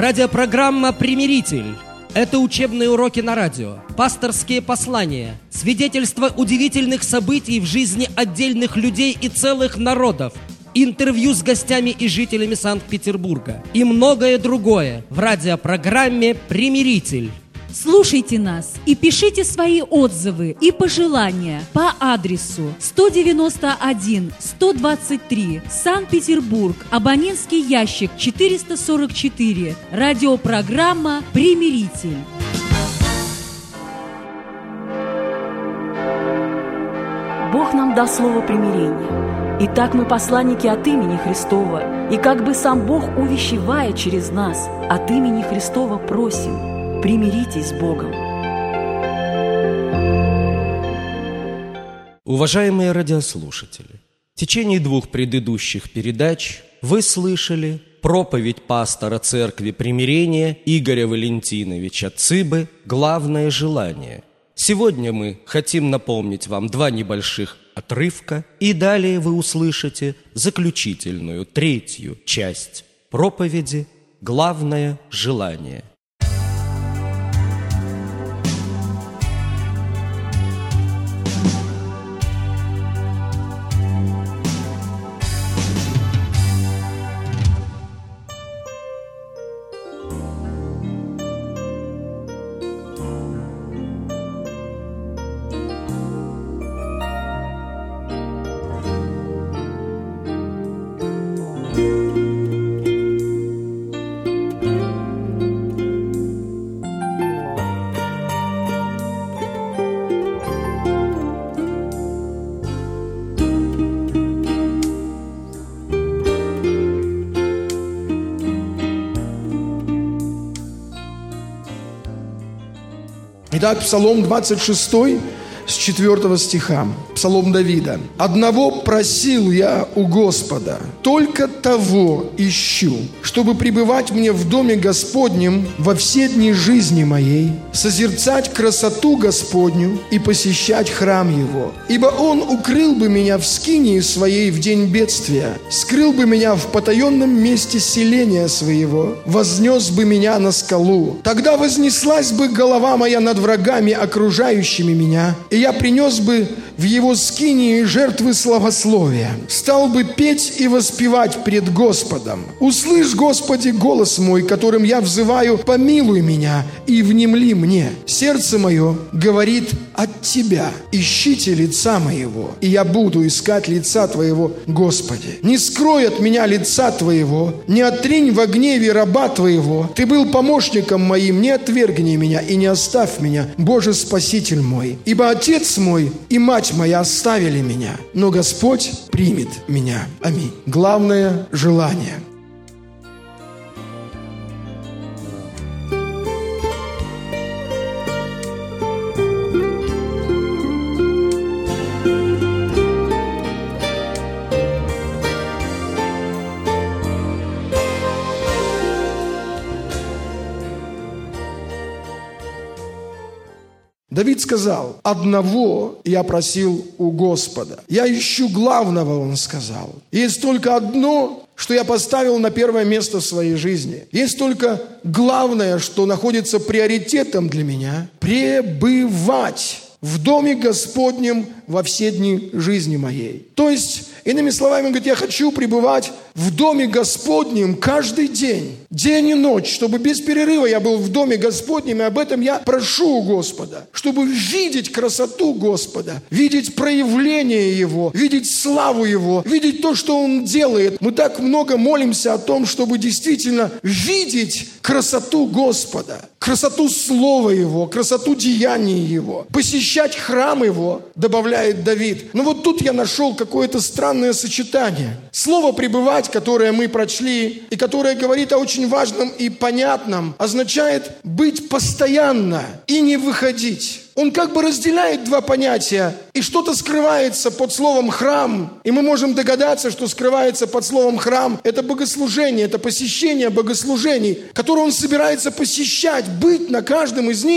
Радиопрограмма «Примиритель». Это учебные уроки на радио, пасторские послания, свидетельства удивительных событий в жизни отдельных людей и целых народов, интервью с гостями и жителями Санкт-Петербурга и многое другое в радиопрограмме «Примиритель». Слушайте нас и пишите свои отзывы и пожелания по адресу 191-123, Санкт-Петербург, абонентский ящик 444, радиопрограмма «Примиритель». Бог нам дал слово примирения. Итак, мы посланники от имени Христова, и как бы сам Бог, увещевая через нас, от имени Христова просим: примиритесь с Богом. Уважаемые радиослушатели, в течение 2 предыдущих передач вы слышали проповедь пастора Церкви Примирения Игоря Валентиновича Цыбы «Главное желание». Сегодня мы хотим напомнить вам 2 небольших отрывка, и далее вы услышите заключительную, 3-ю часть проповеди «Главное желание». Итак, Псалом 26, с 4 стиха, Псалом Давида. «Одного просил я у Господа, только того ищу, чтобы пребывать мне в доме Господнем во все дни жизни моей, созерцать красоту Господню и посещать храм Его. Ибо Он укрыл бы меня в скинии своей в день бедствия, скрыл бы меня в потаенном месте селения своего, вознес бы меня на скалу. Тогда вознеслась бы голова моя над врагами, окружающими меня, и я принес бы в его скинии жертвы славословия, стал бы петь и воспевать пред Господом. Услышь, Господи, голос мой, которым я взываю, помилуй меня и внемли мне. Сердце мое говорит от Тебя, ищите лица моего, и я буду искать лица Твоего, Господи. Не скрой от меня лица Твоего, не отринь во гневе раба Твоего. Ты был помощником моим, не отвергни меня и не оставь меня, Боже Спаситель мой. Ибо отец мой и мать моя оставили меня, но Господь примет меня. Аминь». Главное желание. Давид сказал: «Одного я просил у Господа». Я ищу главного, он сказал. Есть только одно, что я поставил на первое место в своей жизни. Есть только главное, что находится приоритетом для меня – пребывать в доме Господнем во все дни жизни моей. То есть, иными словами, он говорит, я хочу пребывать в доме Господнем каждый день, день и ночь, чтобы без перерыва я был в доме Господнем, и об этом я прошу у Господа, чтобы видеть красоту Господа, видеть проявление Его, видеть славу Его, видеть то, что Он делает. Мы так много молимся о том, чтобы действительно видеть красоту Господа, красоту Слова Его, красоту деяний Его, посещать храм Его, добавляет Давид. Но вот тут я нашел какое-то странное сочетание. Слово «пребывать», которое мы прочли, и которое говорит о очень важном и понятном, означает быть постоянно и не выходить. Он как бы разделяет 2 понятия, и что-то скрывается под словом «храм». И мы можем догадаться, что скрывается под словом «храм» – это богослужение, это посещение богослужений, которые он собирается посещать, быть на каждом из них.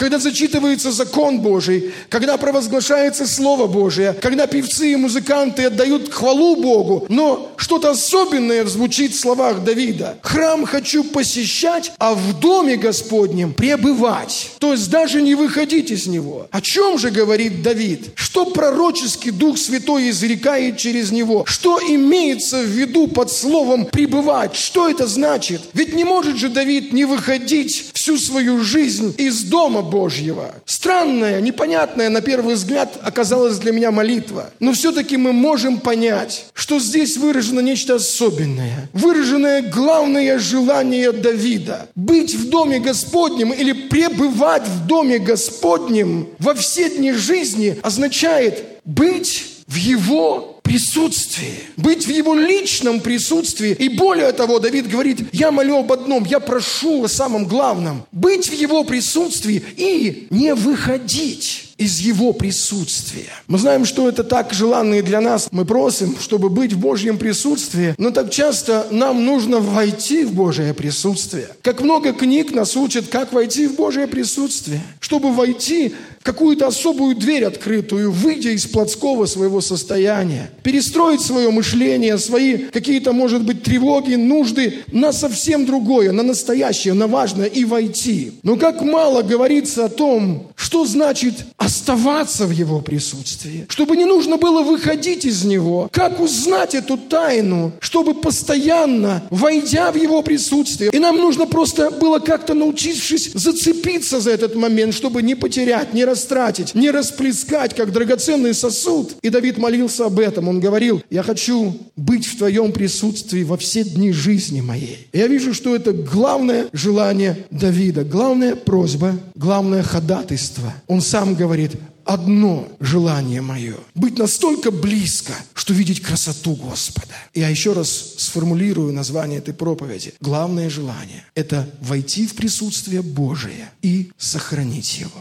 когда зачитывается закон Божий, когда провозглашается Слово Божие, когда певцы и музыканты отдают хвалу Богу, но что-то особенное звучит в словах Давида. «Храм хочу посещать, а в доме Господнем пребывать». То есть даже не выходить из него. О чем же говорит Давид? Что пророческий Дух Святой изрекает через него? Что имеется в виду под словом «пребывать»? Что это значит? Ведь не может же Давид не выходить всю свою жизнь из дома Божьего. Странная, непонятная на первый взгляд оказалась для меня молитва. Но все-таки мы можем понять, что здесь выражено нечто особенное. Выраженное главное желание Давида. Быть в доме Господнем или пребывать в доме Господнем во все дни жизни означает быть в Его присутствии, быть в Его личном присутствии. И более того, Давид говорит, я молю об одном, я прошу о самом главном. Быть в Его присутствии и не выходить из Его присутствия. Мы знаем, что это так желанно и для нас. Мы просим, чтобы быть в Божьем присутствии, но так часто нам нужно войти в Божие присутствие. Как много книг нас учат, как войти в Божие присутствие. Чтобы войти в какую-то особую дверь открытую, выйдя из плотского своего состояния, перестроить свое мышление, свои какие-то, может быть, тревоги, нужды на совсем другое, на настоящее, на важное и войти. Но как мало говорится о том, что значит оставаться в Его присутствии, чтобы не нужно было выходить из Него. Как узнать эту тайну, чтобы постоянно, войдя в Его присутствие, и нам нужно просто было как-то, научившись зацепиться за этот момент, чтобы не потерять, не растратить, не расплескать, как драгоценный сосуд. И Давид молился об этом. Он говорил, я хочу быть в Твоем присутствии во все дни жизни моей. И я вижу, что это главное желание Давида, главная просьба, главное ходатайство. Он сам говорит, одно желание мое – быть настолько близко, что видеть красоту Господа. Я еще раз сформулирую название этой проповеди. Главное желание – это войти в присутствие Божие и сохранить его.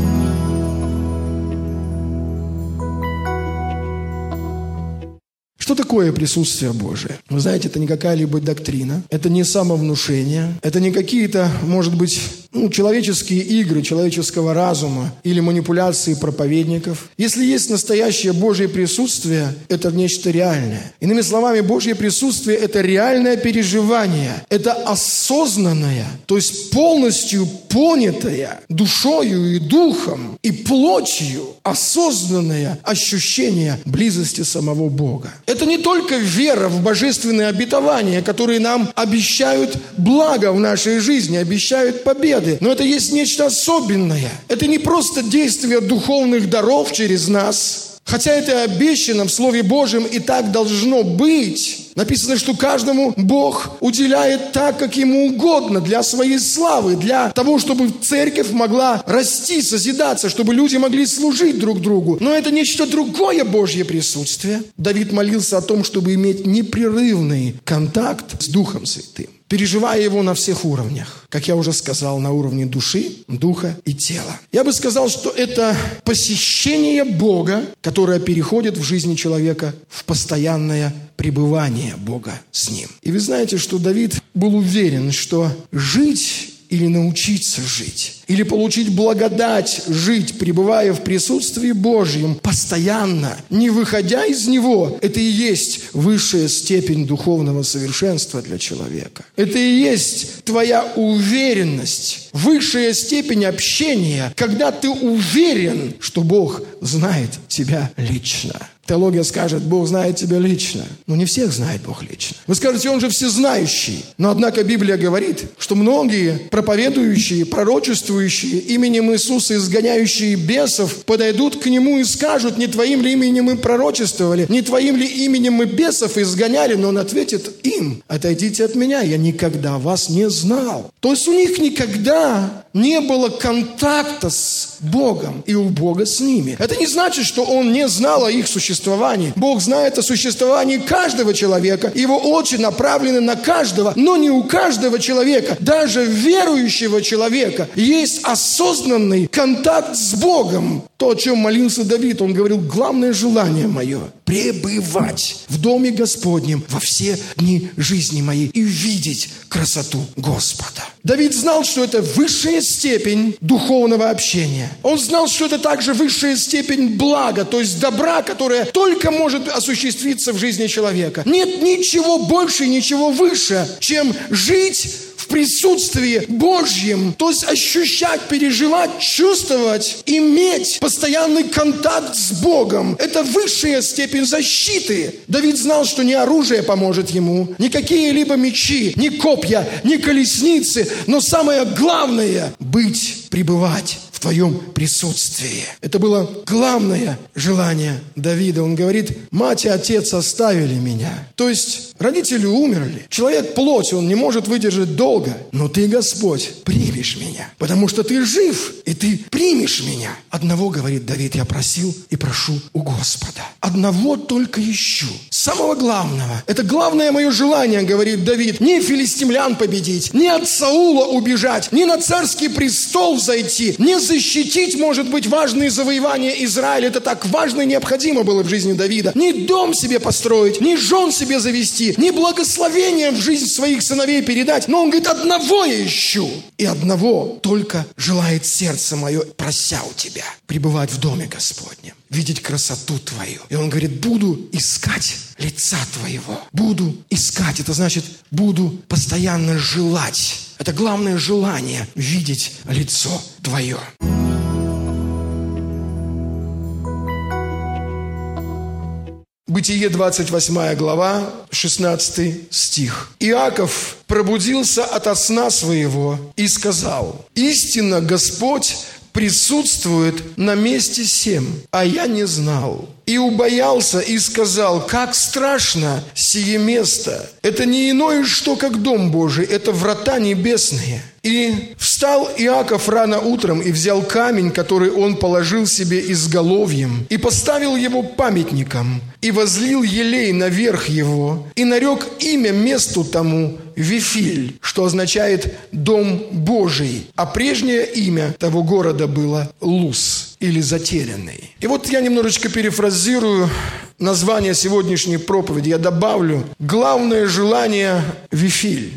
Что такое присутствие Божие? Вы знаете, это не какая-либо доктрина, это не самовнушение, это не какие-то, может быть, человеческие игры человеческого разума или манипуляции проповедников. Если есть настоящее Божье присутствие, это нечто реальное. Иными словами, Божье присутствие – это реальное переживание, это осознанное, то есть полностью понятое душою и духом и плотью осознанное ощущение близости самого Бога. Это не только вера в божественные обетования, которые нам обещают благо в нашей жизни, обещают победы, но это есть нечто особенное. Это не просто действие духовных даров через нас, хотя это обещано в Слове Божьем и так должно быть. Написано, что каждому Бог уделяет так, как Ему угодно, для своей славы, для того, чтобы церковь могла расти, созидаться, чтобы люди могли служить друг другу. Но это нечто другое Божье присутствие. Давид молился о том, чтобы иметь непрерывный контакт с Духом Святым, переживая его на всех уровнях. Как я уже сказал, на уровне души, духа и тела. Я бы сказал, что это посещение Бога, которое переходит в жизни человека в постоянное пребывание Бога с ним. И вы знаете, что Давид был уверен, что жить или научиться жить, или получить благодать жить, пребывая в присутствии Божьем постоянно, не выходя из него, это и есть высшая степень духовного совершенства для человека. Это и есть твоя уверенность, высшая степень общения, когда ты уверен, что Бог знает тебя лично. Теология скажет, Бог знает тебя лично. Но не всех знает Бог лично. Вы скажете, Он же всезнающий. Но однако Библия говорит, что многие проповедующие, пророчествующие, именем Иисуса изгоняющие бесов, подойдут к Нему и скажут, не Твоим ли именем мы пророчествовали, не Твоим ли именем мы бесов изгоняли, но Он ответит им, отойдите от меня, я никогда вас не знал. То есть у них никогда не было контакта с Богом и у Бога с ними. Это не значит, что Он не знал о их существовании. существовании. Бог знает о существовании каждого человека. Его очи направлены на каждого, но не у каждого человека, даже верующего человека, есть осознанный контакт с Богом. То, о чем молился Давид, он говорил: главное желание мое – пребывать в доме Господнем во все дни жизни моей и видеть красоту Господа. Давид знал, что это высшая степень духовного общения. Он знал, что это также высшая степень блага, то есть добра, которое только может осуществиться в жизни человека. Нет ничего больше, ничего выше, чем жить в присутствии Божьем, то есть ощущать, переживать, чувствовать, иметь постоянный контакт с Богом. Это высшая степень защиты. Давид знал, что ни оружие поможет ему, ни какие-либо мечи, ни копья, ни колесницы, но самое главное – пребывать в твоем присутствии. Это было главное желание Давида. Он говорит: мать и отец оставили меня. То есть родители умерли. Человек плоть, он не может выдержать долго. Но ты, Господь, примешь меня, потому что ты жив, и ты примешь меня. Одного, говорит Давид, я просил и прошу у Господа. Одного только ищу. Самого главного. Это главное мое желание, говорит Давид. Не филистимлян победить, не от Саула убежать, не на царский престол взойти, не защитить, может быть, важные завоевания Израиля. Это так важно и необходимо было в жизни Давида. Не дом себе построить, не жен себе завести, не благословение в жизнь своих сыновей передать. Но он говорит: одного я ищу. И одного только желает сердце мое, прося у тебя, пребывать в доме Господнем, видеть красоту твою. И он говорит: буду искать лица твоего. Буду искать. Это значит, буду постоянно желать. Это главное желание – видеть лицо твое. Бытие, 28 глава, 16 стих. Иаков пробудился ото сна своего и сказал: «Истинно Господь присутствует на месте сем, а я не знал. И убоялся и сказал: как страшно сие место! Это не иное, что как дом Божий, это врата небесные». И встал Иаков рано утром и взял камень, который он положил себе изголовьем, и поставил его памятником, и возлил елей наверх его, и нарек имя месту тому Вифиль, что означает «дом Божий», а прежнее имя того города было Луз, или «затерянный». И вот я немножечко перефразирую название сегодняшней проповеди. Я добавлю: главное желание Вифиль.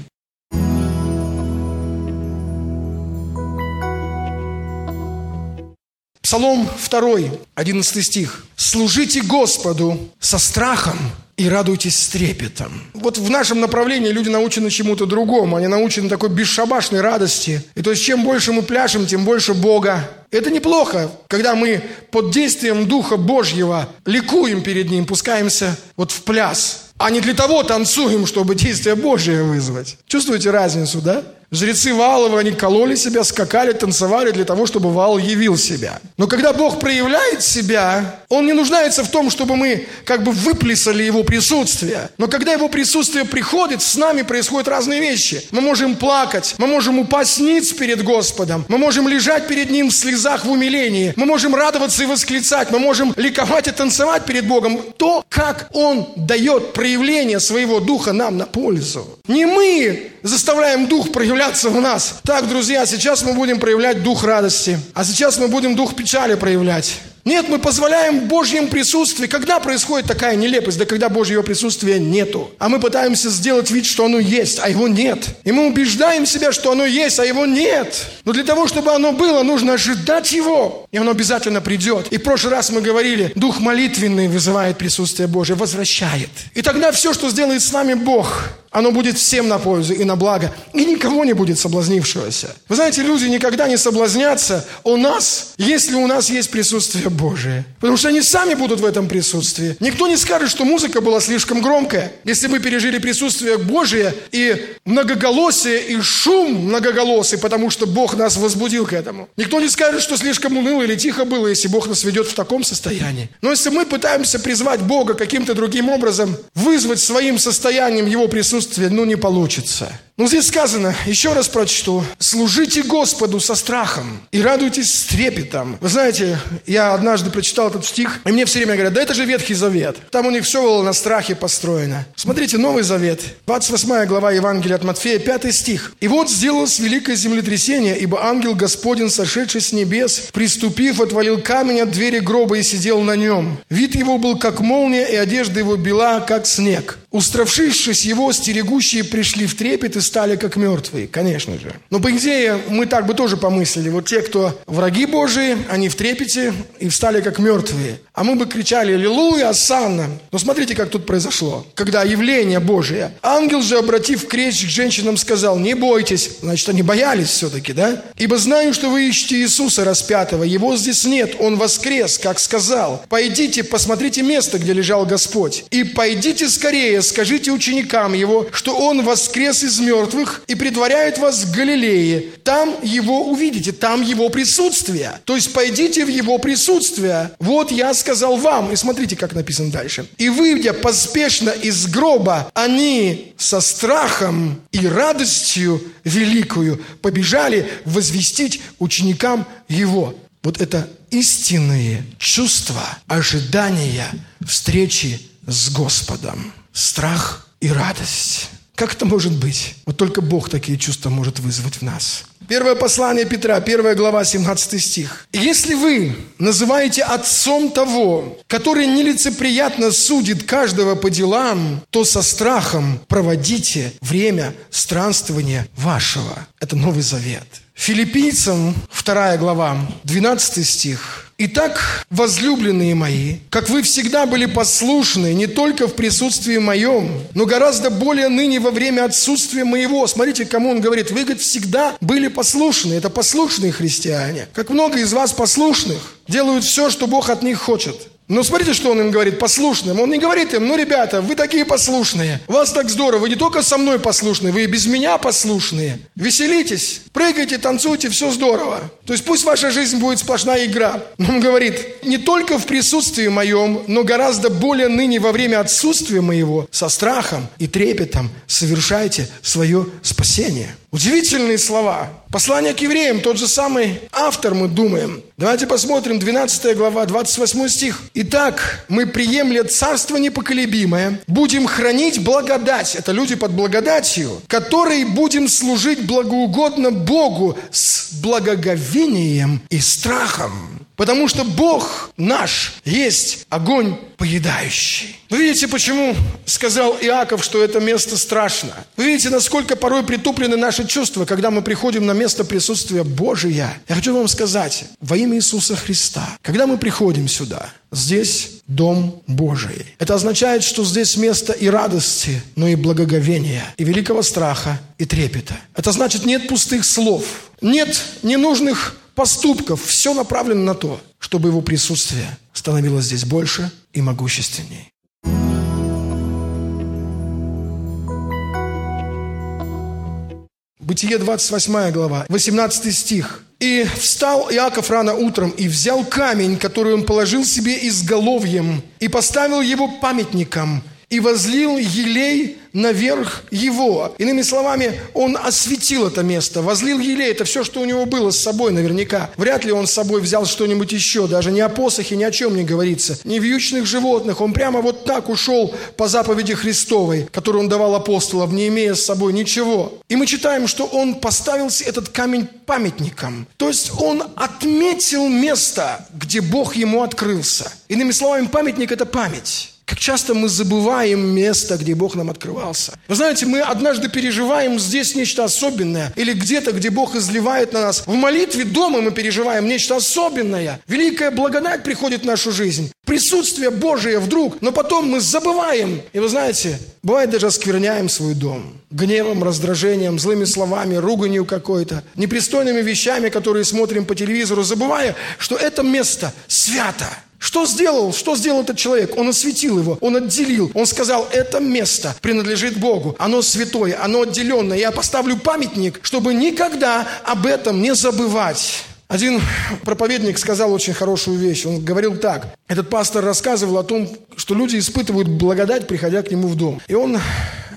Псалом 2, 11 стих. «Служите Господу со страхом и радуйтесь с трепетом». Вот в нашем направлении люди научены чему-то другому. Они научены такой бесшабашной радости. И то есть чем больше мы пляшем, тем больше Бога. Это неплохо, когда мы под действием Духа Божьего ликуем перед Ним, пускаемся вот в пляс. А не для того танцуем, чтобы действие Божие вызвать. Чувствуете разницу, да? Жрецы Вааловы, они кололи себя, скакали, танцевали для того, чтобы Ваал явил себя. Но когда Бог проявляет себя, Он не нуждается в том, чтобы мы как бы выплесали Его присутствие. Но когда Его присутствие приходит, с нами происходят разные вещи. Мы можем плакать, мы можем упасть ниц перед Господом, мы можем лежать перед Ним в слезах, в умилении, мы можем радоваться и восклицать, мы можем ликовать и танцевать перед Богом. То, как Он дает проявление Своего Духа нам на пользу. Не мы заставляем Дух проявляться в нас. Так, друзья, сейчас мы будем проявлять Дух радости, а сейчас мы будем Дух печали проявлять. Нет, мы позволяем Божьему присутствию. Когда происходит такая нелепость? Да когда Божьего присутствия нету. А мы пытаемся сделать вид, что оно есть, а его нет. И мы убеждаем себя, что оно есть, а его нет. Но для того, чтобы оно было, нужно ожидать его. И оно обязательно придет. И в прошлый раз мы говорили, Дух молитвенный вызывает присутствие Божие, возвращает. И тогда все, что сделает с нами Бог, оно будет всем на пользу и на благо. И никого не будет соблазнившегося. Вы знаете, люди никогда не соблазнятся у нас, если у нас есть присутствие Божие. Потому что они сами будут в этом присутствии. Никто не скажет, что музыка была слишком громкая. Если мы пережили присутствие Божие и многоголосие, и шум многоголосый, потому что Бог нас возбудил к этому. Никто не скажет, что слишком уныло или тихо было, если Бог нас ведет в таком состоянии. Но если мы пытаемся призвать Бога каким-то другим образом, вызвать своим состоянием Его присутствие, не получится. Но здесь сказано, еще раз прочту: «Служите Господу со страхом и радуйтесь с трепетом». Вы знаете, я однажды прочитал этот стих, и мне все время говорят: да это же Ветхий Завет. Там у них все было на страхе построено. Смотрите, Новый Завет, 28 глава Евангелия от Матфея, 5 стих. «И вот сделалось великое землетрясение, ибо ангел Господень, сошедший с небес, приступив, отвалил камень от двери гроба и сидел на нем. Вид его был как молния, и одежда его бела, как снег. Устравшись его, стерегущие пришли в трепет и стали как мертвые». Конечно же. Но по идее мы так бы тоже помыслили. Вот те, кто враги Божии, они в трепете и встали как мертвые. А мы бы кричали: «Аллилуйя, осанна». Но смотрите, как тут произошло. Когда явление Божие. Ангел же, обратив речь к женщинам, сказал: «Не бойтесь». Значит, они боялись все-таки, да? «Ибо знаю, что вы ищете Иисуса распятого. Его здесь нет. Он воскрес, как сказал. Пойдите, посмотрите место, где лежал Господь. И пойдите скорее, скажите ученикам его, что он воскрес из мертвых и предваряет вас в Галилее. Там его увидите, там его присутствие». То есть пойдите в его присутствие. «Вот я сказал вам». И смотрите, как написано дальше. «И выйдя поспешно из гроба, они со страхом и радостью великую побежали возвестить ученикам его». Вот это истинные чувства ожидания встречи с Господом. Страх и радость. Как это может быть? Вот только Бог такие чувства может вызвать в нас. Первое послание Петра, 1 глава, 17 стих. «Если вы называете отцом того, который нелицеприятно судит каждого по делам, то со страхом проводите время странствования вашего». Это Новый Завет. Филиппийцам, 2 глава, 12 стих. «Итак, возлюбленные мои, как вы всегда были послушны не только в присутствии моем, но гораздо более ныне во время отсутствия моего». Смотрите, кому он говорит: вы, говорит, всегда были послушны. Это послушные христиане. Как много из вас послушных делают все, что Бог от них хочет. Но смотрите, что он им говорит, послушным. Он не говорит им: ну, ребята, вы такие послушные, у вас так здорово, вы не только со мной послушные, вы и без меня послушные. Веселитесь, прыгайте, танцуйте, все здорово. То есть пусть ваша жизнь будет сплошная игра. Но он говорит: не только в присутствии моем, но гораздо более ныне во время отсутствия моего, со страхом и трепетом совершайте свое спасение. Удивительные слова. Послание к евреям, тот же самый автор, мы думаем. Давайте посмотрим, 12 глава, 28 стих. «Итак, мы, приемля царство непоколебимое, будем хранить благодать». Это люди под благодатью. «Которой будем служить благоугодно Богу с благоговением и страхом. Потому что Бог наш есть огонь поедающий». Вы видите, почему сказал Иаков, что это место страшно? Вы видите, насколько порой притуплены наши чувства, когда мы приходим на место присутствия Божия. Я хочу вам сказать, во имя Иисуса Христа, когда мы приходим сюда, здесь Дом Божий. Это означает, что здесь место и радости, но и благоговения, и великого страха, и трепета. Это значит, нет пустых слов, нет ненужных поступков. Все направлено на то, чтобы его присутствие становилось здесь больше и могущественней. Бытие 28 глава, 18 стих. «И встал Иаков рано утром, и взял камень, который он положил себе изголовьем, и поставил его памятником, и возлил елей наверх его». Иными словами, он осветил это место, возлил елей. Это все, что у него было с собой наверняка. Вряд ли он с собой взял что-нибудь еще. Даже ни о посохе, ни о чем не говорится. Ни вьючных животных. Он прямо вот так ушел по заповеди Христовой, которую он давал апостолам, не имея с собой ничего. И мы читаем, что он поставил этот камень памятником. То есть он отметил место, где Бог ему открылся. Иными словами, памятник – это память. Как часто мы забываем место, где Бог нам открывался. Вы знаете, мы однажды переживаем здесь нечто особенное. Или где-то, где Бог изливает на нас. В молитве дома мы переживаем нечто особенное. Великая благодать приходит в нашу жизнь. Присутствие Божие вдруг. Но потом мы забываем. И вы знаете, бывает даже оскверняем свой дом. Гневом, раздражением, злыми словами, руганью какой-то. Непристойными вещами, которые смотрим по телевизору, забывая, что это место свято. Что сделал этот человек? Он осветил его, он отделил. Он сказал: это место принадлежит Богу. Оно святое, оно отделенное. Я поставлю памятник, чтобы никогда об этом не забывать. Один проповедник сказал очень хорошую вещь. Он говорил так. Этот пастор рассказывал о том, что люди испытывают благодать, приходя к нему в дом. И он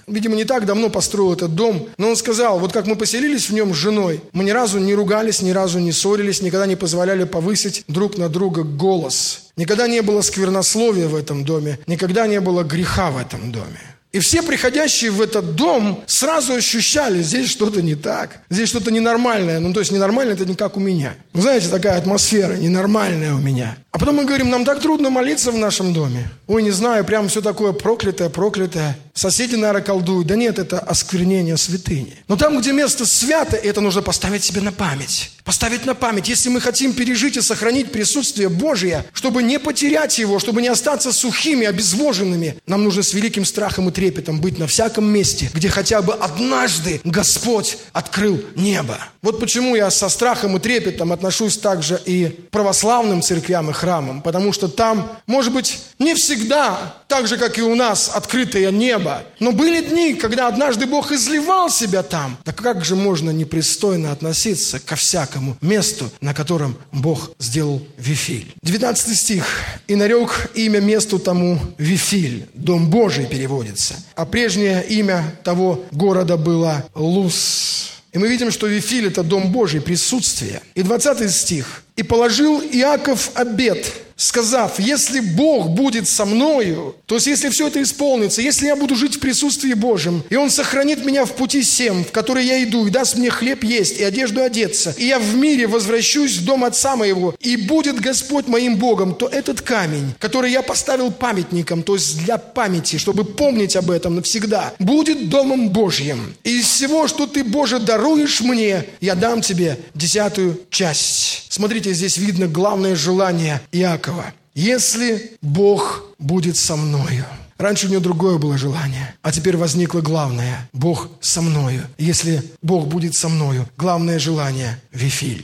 видимо, не так давно построил этот дом, но он сказал, вот как мы поселились в нем с женой, мы ни разу не ругались, ни разу не ссорились, никогда не позволяли повысить друг на друга голос. Никогда не было сквернословия в этом доме, никогда не было греха в этом доме. И все приходящие в этот дом сразу ощущали, здесь что-то не так, здесь что-то ненормальное. Ну, то есть ненормальное – это не как у меня. Вы знаете, такая атмосфера ненормальная у меня. А потом мы говорим, нам так трудно молиться в нашем доме. Ой, не знаю, прям все такое проклятое. Соседи, наверное, колдуют. Да нет, это осквернение святыни. Но там, где место свято, это нужно поставить себе на память. Поставить на память. Если мы хотим пережить и сохранить присутствие Божие, чтобы не потерять его, чтобы не остаться сухими, обезвоженными, нам нужно с великим страхом и трепетом быть на всяком месте, где хотя бы однажды Господь открыл небо. Вот почему я со страхом и трепетом отношусь также и к православным церквям и храмам, потому что там, может быть, не всегда, так же, как и у нас, открытое небо, но были дни, когда однажды Бог изливал себя там. Так как же можно непристойно относиться ко всякому месту, на котором Бог сделал Вифиль? 19 стих. «И нарек имя месту тому Вифиль». Дом Божий переводится. А прежнее имя того города было Луз. И мы видим, что Вифиль – это Дом Божий, присутствие. И 20 стих. «И положил Иаков обет, сказав, если Бог будет со мною, то есть если все это исполнится, если я буду жить в присутствии Божьем, и Он сохранит меня в пути сем, в который я иду, и даст мне хлеб есть, и одежду одеться, и я в мире возвращусь в дом отца моего, и будет Господь моим Богом, то этот камень, который я поставил памятником, то есть для памяти, чтобы помнить об этом навсегда, будет домом Божьим. И из всего, что ты, Боже, даруешь мне, я дам тебе 10-ю часть». Смотрите, здесь видно главное желание Иакова. «Если Бог будет со мною». Раньше у него другое было желание, а теперь возникло главное. Бог со мною. Если Бог будет со мною, главное желание – Вифиль.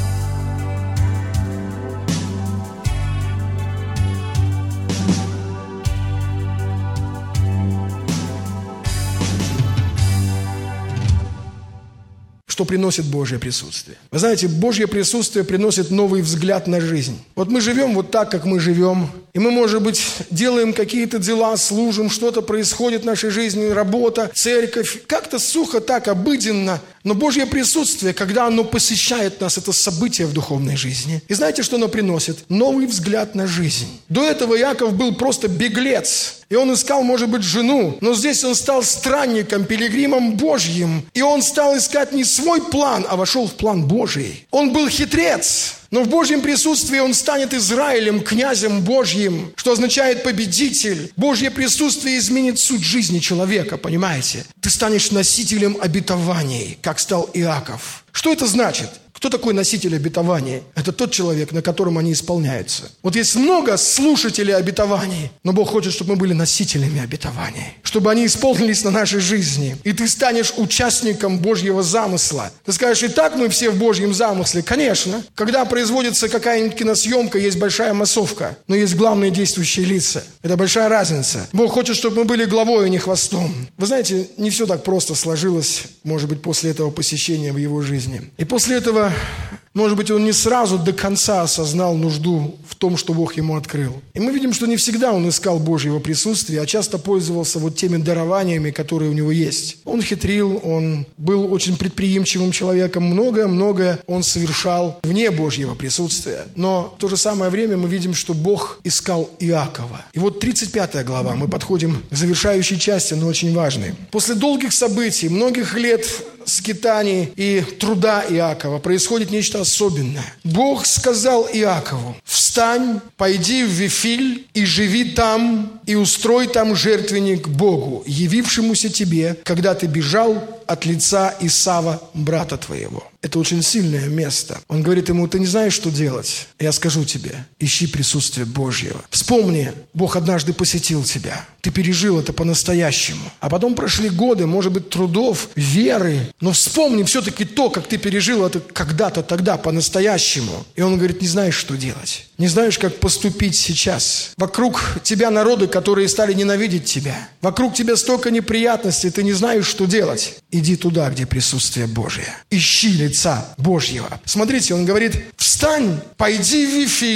Что приносит Божье присутствие? Вы знаете, Божье присутствие приносит новый взгляд на жизнь. Вот мы живем вот так, как мы живем, и мы, может быть, делаем какие-то дела, служим, что-то происходит в нашей жизни, работа, церковь, как-то сухо так, обыденно. Но Божье присутствие, когда оно посещает нас, это событие в духовной жизни. И знаете, что оно приносит? Новый взгляд на жизнь. До этого Иаков был просто беглец. И он искал, может быть, жену. Но здесь он стал странником, пилигримом Божьим. И он стал искать не свой план, а вошел в план Божий. Он был хитрец. Но в Божьем присутствии он станет Израилем, князем Божьим, что означает победитель. Божье присутствие изменит суть жизни человека, понимаете? Ты станешь носителем обетований, как стал Иаков. Что это значит? Кто такой носитель обетований? Это тот человек, на котором они исполняются. Вот есть много слушателей обетований, но Бог хочет, чтобы мы были носителями обетований, чтобы они исполнились на нашей жизни. И ты станешь участником Божьего замысла. Ты скажешь, и так мы все в Божьем замысле. Конечно. Когда производится какая-нибудь киносъемка, есть большая массовка, но есть главные действующие лица. Это большая разница. Бог хочет, чтобы мы были главой, а не хвостом. Вы знаете, не все так просто сложилось, может быть, после этого посещения в его жизни. И после этого, может быть, он не сразу до конца осознал нужду в том, что Бог ему открыл. И мы видим, что не всегда он искал Божьего присутствия, а часто пользовался вот теми дарованиями, которые у него есть. Он хитрил, он был очень предприимчивым человеком, многое он совершал вне Божьего присутствия. Но в то же самое время мы видим, что Бог искал Иакова. И вот 35 глава, мы подходим к завершающей части, но очень важной. После долгих событий, многих лет скитаний и труда Иакова происходит нечто особенное. Бог сказал Иакову: «Встань, пойди в Вифиль и живи там, и устрой там жертвенник Богу, явившемуся тебе, когда ты бежал от лица Исава, брата твоего». Это очень сильное место. Он говорит ему: ты не знаешь, что делать? Я скажу тебе: ищи присутствие Божьего. Вспомни, Бог однажды посетил тебя. Ты пережил это по-настоящему. А потом прошли годы, может быть, трудов, веры. Но вспомни все-таки то, как ты пережил это когда-то тогда по-настоящему. И он говорит: не знаешь, что делать. Не знаешь, как поступить сейчас. Вокруг тебя народы, которые стали ненавидеть тебя. Вокруг тебя столько неприятностей, ты не знаешь, что делать. Иди туда, где присутствие Божие. Ищи лица Божьего. Смотрите, он говорит: встань, пойди в Вифиль.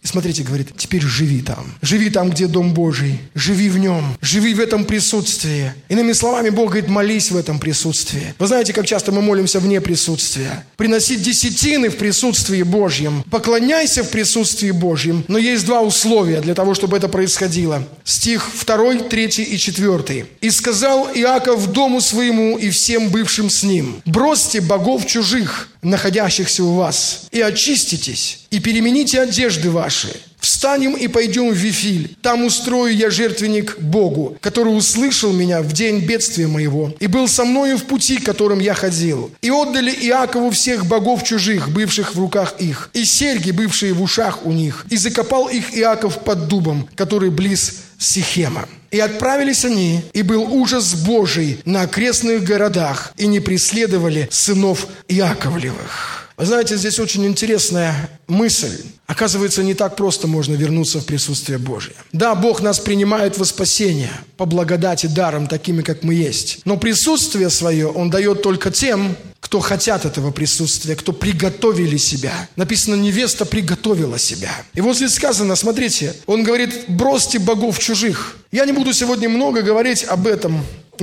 И смотрите, говорит, теперь живи там. Живи там, где Дом Божий. Живи в нем. Живи в этом присутствии. Иными словами, Бог говорит, молись в этом присутствии. Вы знаете, как часто мы молимся вне присутствия? Приноси десятины в присутствии Божьем. Поклоняйся в присутствии Божьем. Но есть два условия для того, чтобы это происходило. Стих 2, 3 и 4. «И сказал Иаков дому своему и всем бывшим с ним: бросьте богов чужих, находящихся у вас, и очиститесь, и перемените одежды ваши. Встанем и пойдем в Вифиль. Там устрою я жертвенник Богу, который услышал меня в день бедствия моего, и был со мною в пути, которым я ходил. И отдали Иакову всех богов чужих, бывших в руках их, и серьги, бывшие в ушах у них. И закопал их Иаков под дубом, который близ Сихема. И отправились они, и был ужас Божий на окрестных городах, и не преследовали сынов Иаковлевых». Вы знаете, здесь очень интересная мысль. Оказывается, не так просто можно вернуться в присутствие Божие. Да, Бог нас принимает во спасение, по благодати даром, такими, как мы есть. Но присутствие свое Он дает только тем, кто хотят этого присутствия, кто приготовили себя. Написано, невеста приготовила себя. И вот здесь сказано, смотрите, Он говорит, бросьте богов чужих. Я не буду сегодня много говорить об этом,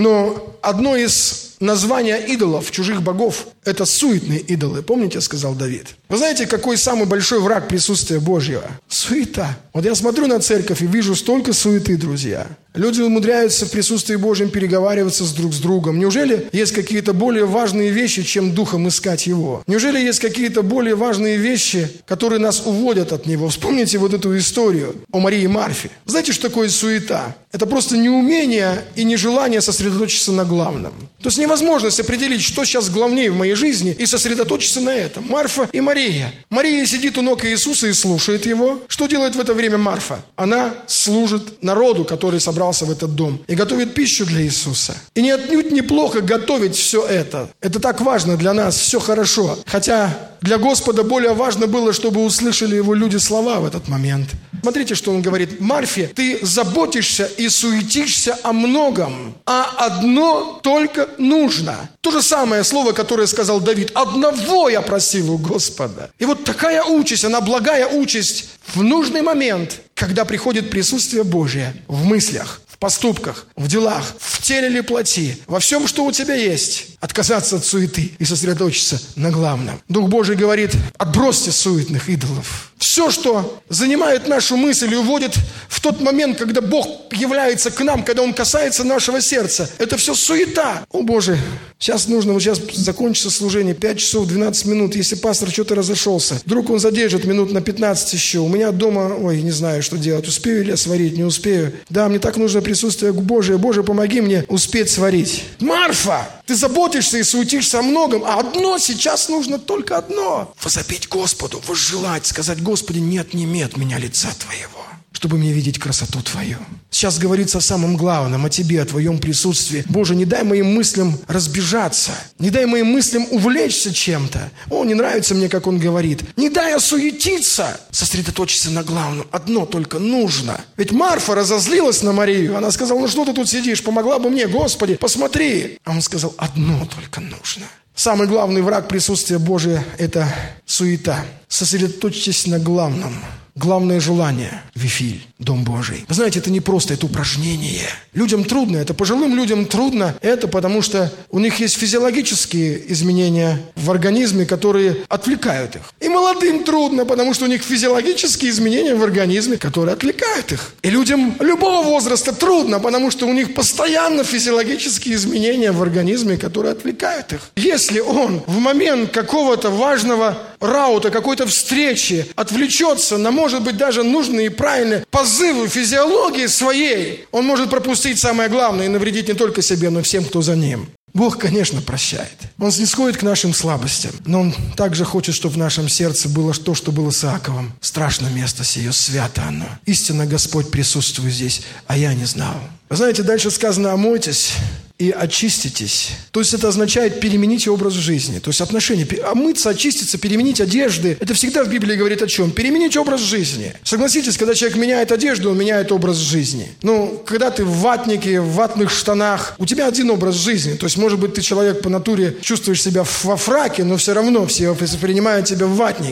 но одно из названия идолов, чужих богов, это суетные идолы. Помните, сказал Давид? Вы знаете, какой самый большой враг присутствия Божьего? Суета. Вот я смотрю на церковь и вижу столько суеты, друзья. Люди умудряются в присутствии Божьем переговариваться друг с другом. Неужели есть какие-то более важные вещи, чем духом искать Его? Неужели есть какие-то более важные вещи, которые нас уводят от Него? Вспомните вот эту историю о Марии и Марфе. Знаете, что такое суета? Это просто неумение и нежелание сосредоточиться на главном. То есть невозможность определить, что сейчас главнее в моей жизни, и сосредоточиться на этом. Марфа и Мария. Мария сидит у ног Иисуса и слушает Его. Что делает в это время Марфа? Она служит народу, который собрался в этот дом, и готовит пищу для Иисуса. И не отнюдь неплохо готовить все это. Это так важно для нас, все хорошо. Хотя для Господа более важно было, чтобы услышали Его люди слова в этот момент. Смотрите, что Он говорит. Марфе, ты заботишься и суетишься о многом, а одно только нужно. То же самое слово, которое сказал Давид. Одного я просил у Господа. И вот такая участь, она благая участь в нужный момент, когда приходит присутствие Божие в мыслях, в поступках, в делах, в теле или плоти, во всем, что у тебя есть, отказаться от суеты и сосредоточиться на главном. Дух Божий говорит, отбросьте суетных идолов. Все, что занимает нашу мысль и уводит в тот момент, когда Бог является к нам, когда Он касается нашего сердца, это все суета. О Боже, сейчас закончится служение, 5 часов 12 минут, если пастор что-то разошелся, вдруг он задержит минут на 15 еще. У меня дома, не знаю, что делать, успею ли я сварить, не успею. Да, мне так нужно присутствие Божие. Боже, помоги мне успеть сварить. Марфа, ты заботишься и суетишься о многом, а одно сейчас нужно, только одно. Возопить Господу, возжелать, сказать, Господи, нет, не мет меня лица Твоего, чтобы мне видеть красоту Твою. Сейчас говорится о самом главном, о Тебе, о Твоем присутствии. Боже, не дай моим мыслям разбежаться. Не дай моим мыслям увлечься чем-то. Не нравится мне, как Он говорит. Не дай осуетиться. Сосредоточься на главном. Одно только нужно. Ведь Марфа разозлилась на Марию. Она сказала, что ты тут сидишь? Помогла бы мне, Господи, посмотри. А Он сказал, одно только нужно. Самый главный враг присутствия Божия – это суета. Сосредоточьтесь на главном. Главное желание – Вифиль, Дом Божий. Вы знаете, это не просто, это упражнение. Людям трудно, это пожилым людям трудно. Это потому, что у них есть физиологические изменения в организме, которые отвлекают их. И молодым трудно, потому что у них физиологические изменения в организме, которые отвлекают их. И людям любого возраста трудно, потому что у них постоянно физиологические изменения в организме, которые отвлекают их. Если он в момент какого-то важного раута, какой-то встречи отвлечется на, может быть, даже нужные и правильные позывы физиологии своей, он может пропустить самое главное и навредить не только себе, но и всем, кто за ним. Бог, конечно, прощает. Он снисходит к нашим слабостям, но Он также хочет, чтобы в нашем сердце было то, что было с Иаковом. Страшно место сие, свято оно. Истинно Господь присутствует здесь, а я не знал. Вы знаете, дальше сказано, омойтесь и очиститесь. То есть это означает перемените образ жизни. То есть отношения. Омыться, очиститься, переменить одежды. Это всегда в Библии говорит о чем? Переменить образ жизни. Согласитесь, когда человек меняет одежду, он меняет образ жизни. Когда ты в ватнике, в ватных штанах, у тебя один образ жизни. То есть, может быть, ты человек по натуре чувствуешь себя во фраке, но все равно все воспринимают тебя в ватнике.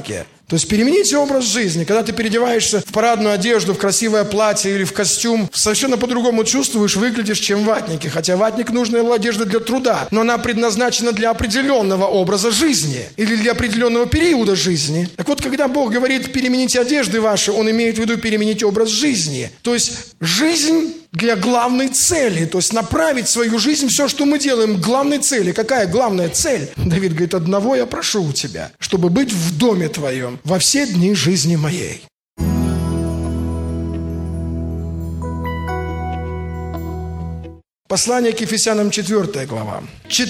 То есть перемените образ жизни. Когда ты переодеваешься в парадную одежду, в красивое платье или в костюм, совершенно по-другому чувствуешь, выглядишь, чем в ватнике. Хотя ватник — нужная одежда для труда, но она предназначена для определенного образа жизни или для определенного периода жизни. Так вот, когда Бог говорит «перемените одежды ваши», Он имеет в виду переменить образ жизни. То есть жизнь для главной цели, то есть направить свою жизнь, все, что мы делаем, к главной цели. Какая главная цель? Давид говорит: одного я прошу у тебя, чтобы быть в доме твоем во все дни жизни моей. Послание к Ефесянам, 4 глава.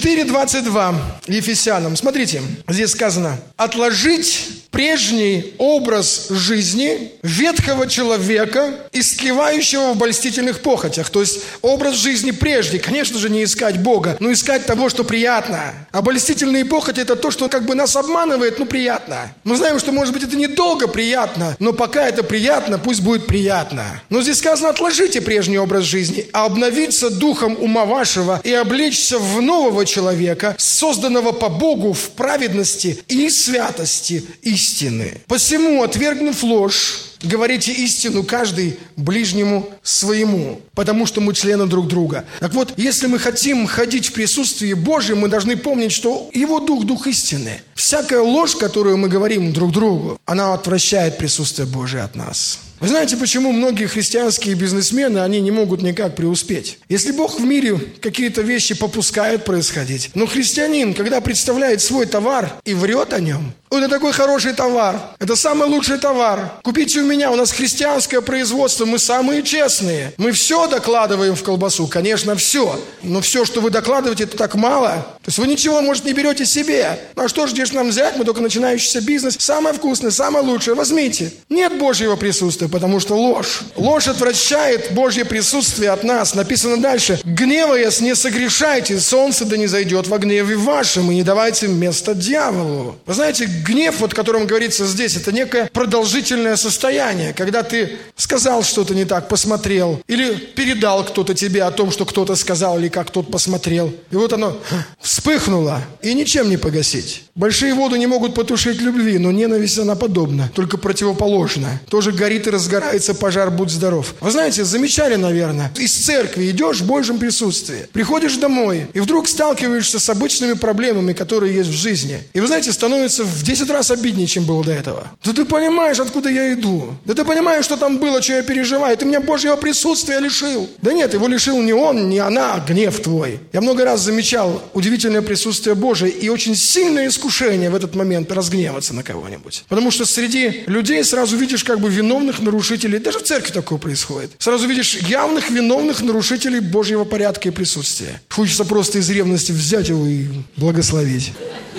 4:22 Ефесянам. Смотрите, здесь сказано: «Отложить прежний образ жизни ветхого человека, истлевающего в обольстительных похотях». То есть образ жизни прежний. Конечно же, не искать Бога, но искать того, что приятно. Обольстительные похоти — это то, что как бы нас обманывает, но приятно. Мы знаем, что, может быть, это недолго приятно, но пока это приятно, пусть будет приятно. Но здесь сказано: отложите прежний образ жизни, а обновиться духом ума вашего и облечься в нового человека, созданного по Богу в праведности и святости истины. Посему, отвергнув ложь, говорите истину каждый ближнему своему, потому что мы члены друг друга. Так вот, если мы хотим ходить в присутствии Божьем, мы должны помнить, что Его Дух – Дух истины. Всякая ложь, которую мы говорим друг другу, она отвращает присутствие Божие от нас. Вы знаете, почему многие христианские бизнесмены, они не могут никак преуспеть? Если Бог в мире какие-то вещи попускает происходить, но христианин, когда представляет свой товар и врет о нем: это такой хороший товар, это самый лучший товар, купите у меня, у нас христианское производство, мы самые честные, мы все докладываем в колбасу, конечно, все, но все, что вы докладываете, это так мало, то есть вы ничего, может, не берете себе. Ну а что же здесь нам взять, мы только начинающийся бизнес, самое вкусное, самое лучшее, возьмите. Нет Божьего присутствия, потому что ложь. Ложь отвращает Божье присутствие от нас. Написано дальше: «Гневаясь, не согрешайте, солнце да не зайдет во гневе вашем, и не давайте место дьяволу». Вы знаете, гнев, о котором говорится здесь, это некое продолжительное состояние, когда ты сказал что-то не так, посмотрел, или передал кто-то тебе о том, что кто-то сказал, или как тот посмотрел. И вот оно вспыхнуло, и ничем не погасить. Большие воды не могут потушить любви, но ненависть, она подобна, только противоположна. Тоже горит и разгорается пожар, будь здоров. Вы знаете, замечали, наверное, из церкви идешь в Божьем присутствии, приходишь домой, и вдруг сталкиваешься с обычными проблемами, которые есть в жизни. И вы знаете, становится в 10 раз обиднее, чем было до этого. Да ты понимаешь, откуда я иду? Да ты понимаешь, что там было, что я переживаю? Ты меня Божьего присутствия лишил. Да нет, его лишил не он, не она, а гнев твой. Я много раз замечал удивительное присутствие Божие и очень сильное искушение в этот момент разгневаться на кого-нибудь. Потому что среди людей сразу видишь как бы виновных нарушителей. Даже в церкви такое происходит. Сразу видишь явных виновных нарушителей Божьего порядка и присутствия. Хочется просто из ревности взять его и благословить,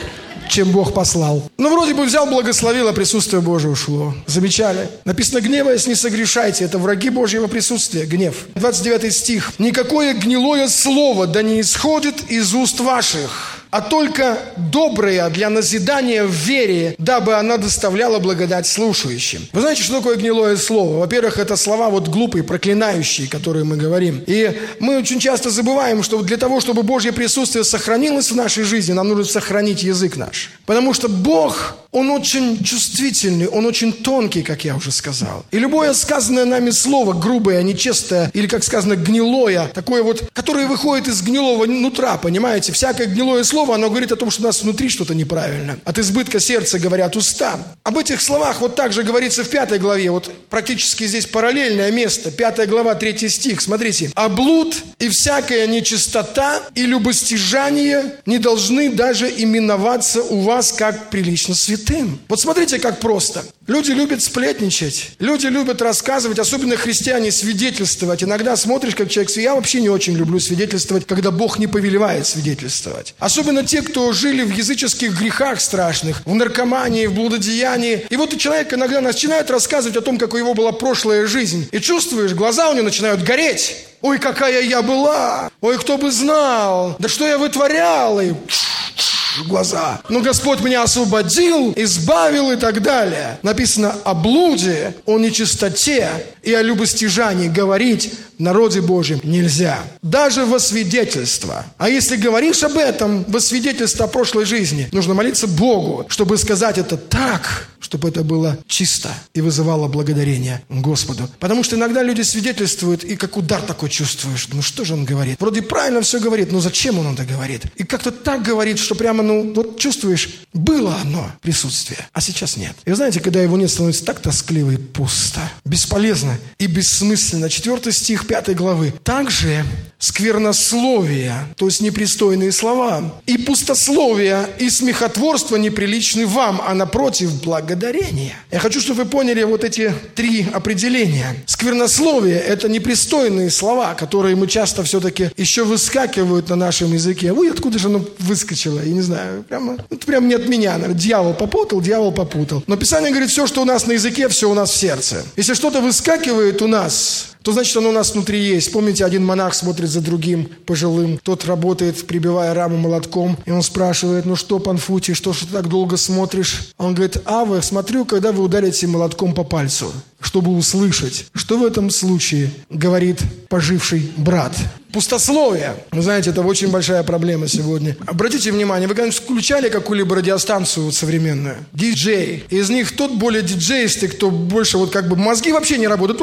чем Бог послал. Ну, вроде бы взял, благословил, а присутствие Божие ушло. Замечали? Написано: «Гневаясь, не согрешайте». Это враги Божьего присутствия, гнев. 29 стих. «Никакое гнилое слово да не исходит из уст ваших, а только доброе для назидания в вере, дабы она доставляла благодать слушающим». Вы знаете, что такое гнилое слово? Во-первых, это слова вот глупые, проклинающие, которые мы говорим. И мы очень часто забываем, что для того, чтобы Божье присутствие сохранилось в нашей жизни, нам нужно сохранить язык наш. Потому что Бог, Он очень чувствительный, Он очень тонкий, как я уже сказал. И любое сказанное нами слово, грубое, нечестное, или, как сказано, гнилое, такое вот, которое выходит из гнилого нутра, понимаете? Всякое гнилое слово, оно говорит о том, что у нас внутри что-то неправильно. От избытка сердца говорят уста. Об этих словах вот так же говорится в 5 главе. Вот практически здесь параллельное место. 5 глава, 3 стих. Смотрите. «А блуд и всякая нечистота и любостяжание не должны даже именоваться у вас как прилично святым». Вот смотрите, как просто. Люди любят сплетничать. Люди любят рассказывать, особенно христиане, свидетельствовать. Иногда смотришь, как человек... Я вообще не очень люблю свидетельствовать, когда Бог не повелевает свидетельствовать. Особенно те, кто жили в языческих грехах страшных, в наркомании, в блудодеянии. И вот человек иногда начинает рассказывать о том, как у него была прошлая жизнь. И чувствуешь, глаза у него начинают гореть. Ой, какая я была! Ой, кто бы знал! Да что я вытворял! И глаза. Но Господь меня освободил, избавил и так далее. Написано о блуде, о нечистоте и о любостяжании говорить в народе Божьем нельзя. Даже во свидетельство. А если говоришь об этом, во свидетельство о прошлой жизни, нужно молиться Богу, чтобы сказать это так, чтобы это было чисто и вызывало благодарение Господу. Потому что иногда люди свидетельствуют, и как удар такой чувствуешь. Ну что же он говорит? Вроде правильно все говорит, но зачем он это говорит? И как-то так говорит, что прямо, вот чувствуешь, было оно присутствие, а сейчас нет. И вы знаете, когда его нет, становится так тоскливо и пусто, бесполезно и бессмысленно. 4 стих 5 главы. Также сквернословие, то есть непристойные слова, и пустословие, и смехотворство неприличны вам, а напротив благодарение. Я хочу, чтобы вы поняли вот эти 3 определения. Сквернословие – это непристойные слова, которые мы часто все-таки еще выскакивают на нашем языке. Ой, откуда же оно выскочило? Я не знаю, это прямо не от меня. Наверное, дьявол попутал. Но Писание говорит, все, что у нас на языке, все у нас в сердце. Если что-то выскакивает у нас, то значит, оно у нас внутри есть. Помните, один монах смотрит за другим пожилым. Тот работает, прибивая раму молотком. И он спрашивает, ну что, Панфутий, что ж ты так долго смотришь? Он говорит, смотрю, когда вы ударите молотком по пальцу, чтобы услышать. Что в этом случае говорит поживший брат? Пустословие. Вы знаете, это очень большая проблема сегодня. Обратите внимание, вы когда-нибудь включали какую-либо радиостанцию современную? Диджей. Из них тот более диджейстый, кто больше мозги вообще не работают.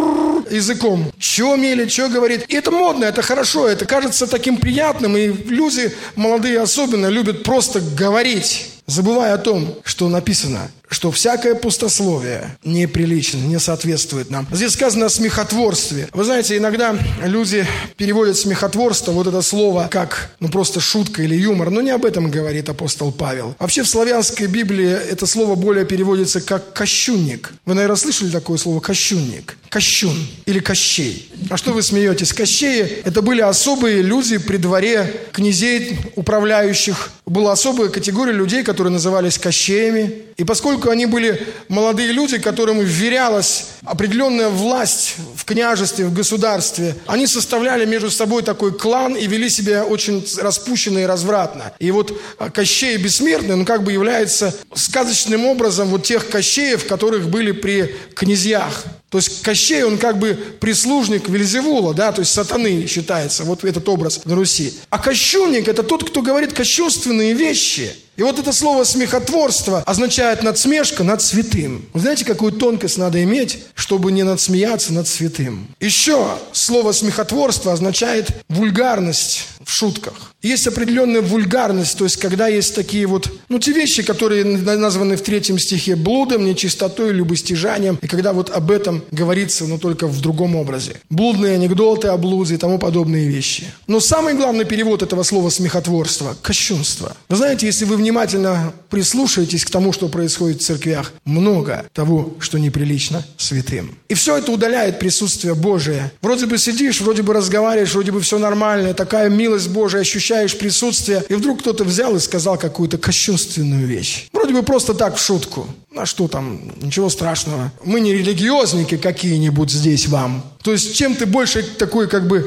Языком. Чё мелет, чё говорит. И это модно, это хорошо, это кажется таким приятным. И люди, молодые особенно, любят просто говорить, забывая о том, что написано, что всякое пустословие неприлично, не соответствует нам. Здесь сказано о смехотворстве. Вы знаете, иногда люди переводят смехотворство, вот это слово, как просто шутка или юмор, но не об этом говорит апостол Павел. Вообще в славянской Библии это слово более переводится как кощунник. Вы, наверное, слышали такое слово кощунник? Кощун или Кощей. А что вы смеетесь? Кощеи – это были особые люди при дворе князей, управляющих. Была особая категория людей, которые назывались кощеями. И поскольку они были молодые люди, которым вверялась определенная власть в княжестве, в государстве, они составляли между собой такой клан и вели себя очень распущенно и развратно. И вот Кощей Бессмертный, он является сказочным образом тех Кощеев, которых были при князьях. То есть Кощей, он прислужник Вельзевула, да, то есть сатаны считается, вот этот образ на Руси. А кощунник – это тот, кто говорит кощунственные вещи. И вот это слово «смехотворство» означает надсмешка над святым. Вы знаете, какую тонкость надо иметь, чтобы не надсмеяться над святым? Еще слово «смехотворство» означает вульгарность в шутках. Есть определенная вульгарность, то есть когда есть такие те вещи, которые названы в 3 стихе блудом, нечистотой, любостяжанием, и когда об этом говорится, но только в другом образе. Блудные анекдоты о блуде и тому подобные вещи. Но самый главный перевод этого слова «смехотворство» – кощунство. Вы знаете, если вы внимательно прислушаетесь к тому, что происходит в церквях, много того, что неприлично святым. И все это удаляет присутствие Божие. Вроде бы сидишь, вроде бы разговариваешь, вроде бы все нормально, такая милость Божия, ощущаешь присутствие, и вдруг кто-то взял и сказал какую-то кощунственную вещь. Вроде бы просто так в шутку. А что там, ничего страшного. Мы не религиозники какие-нибудь здесь вам. То есть, чем ты больше такой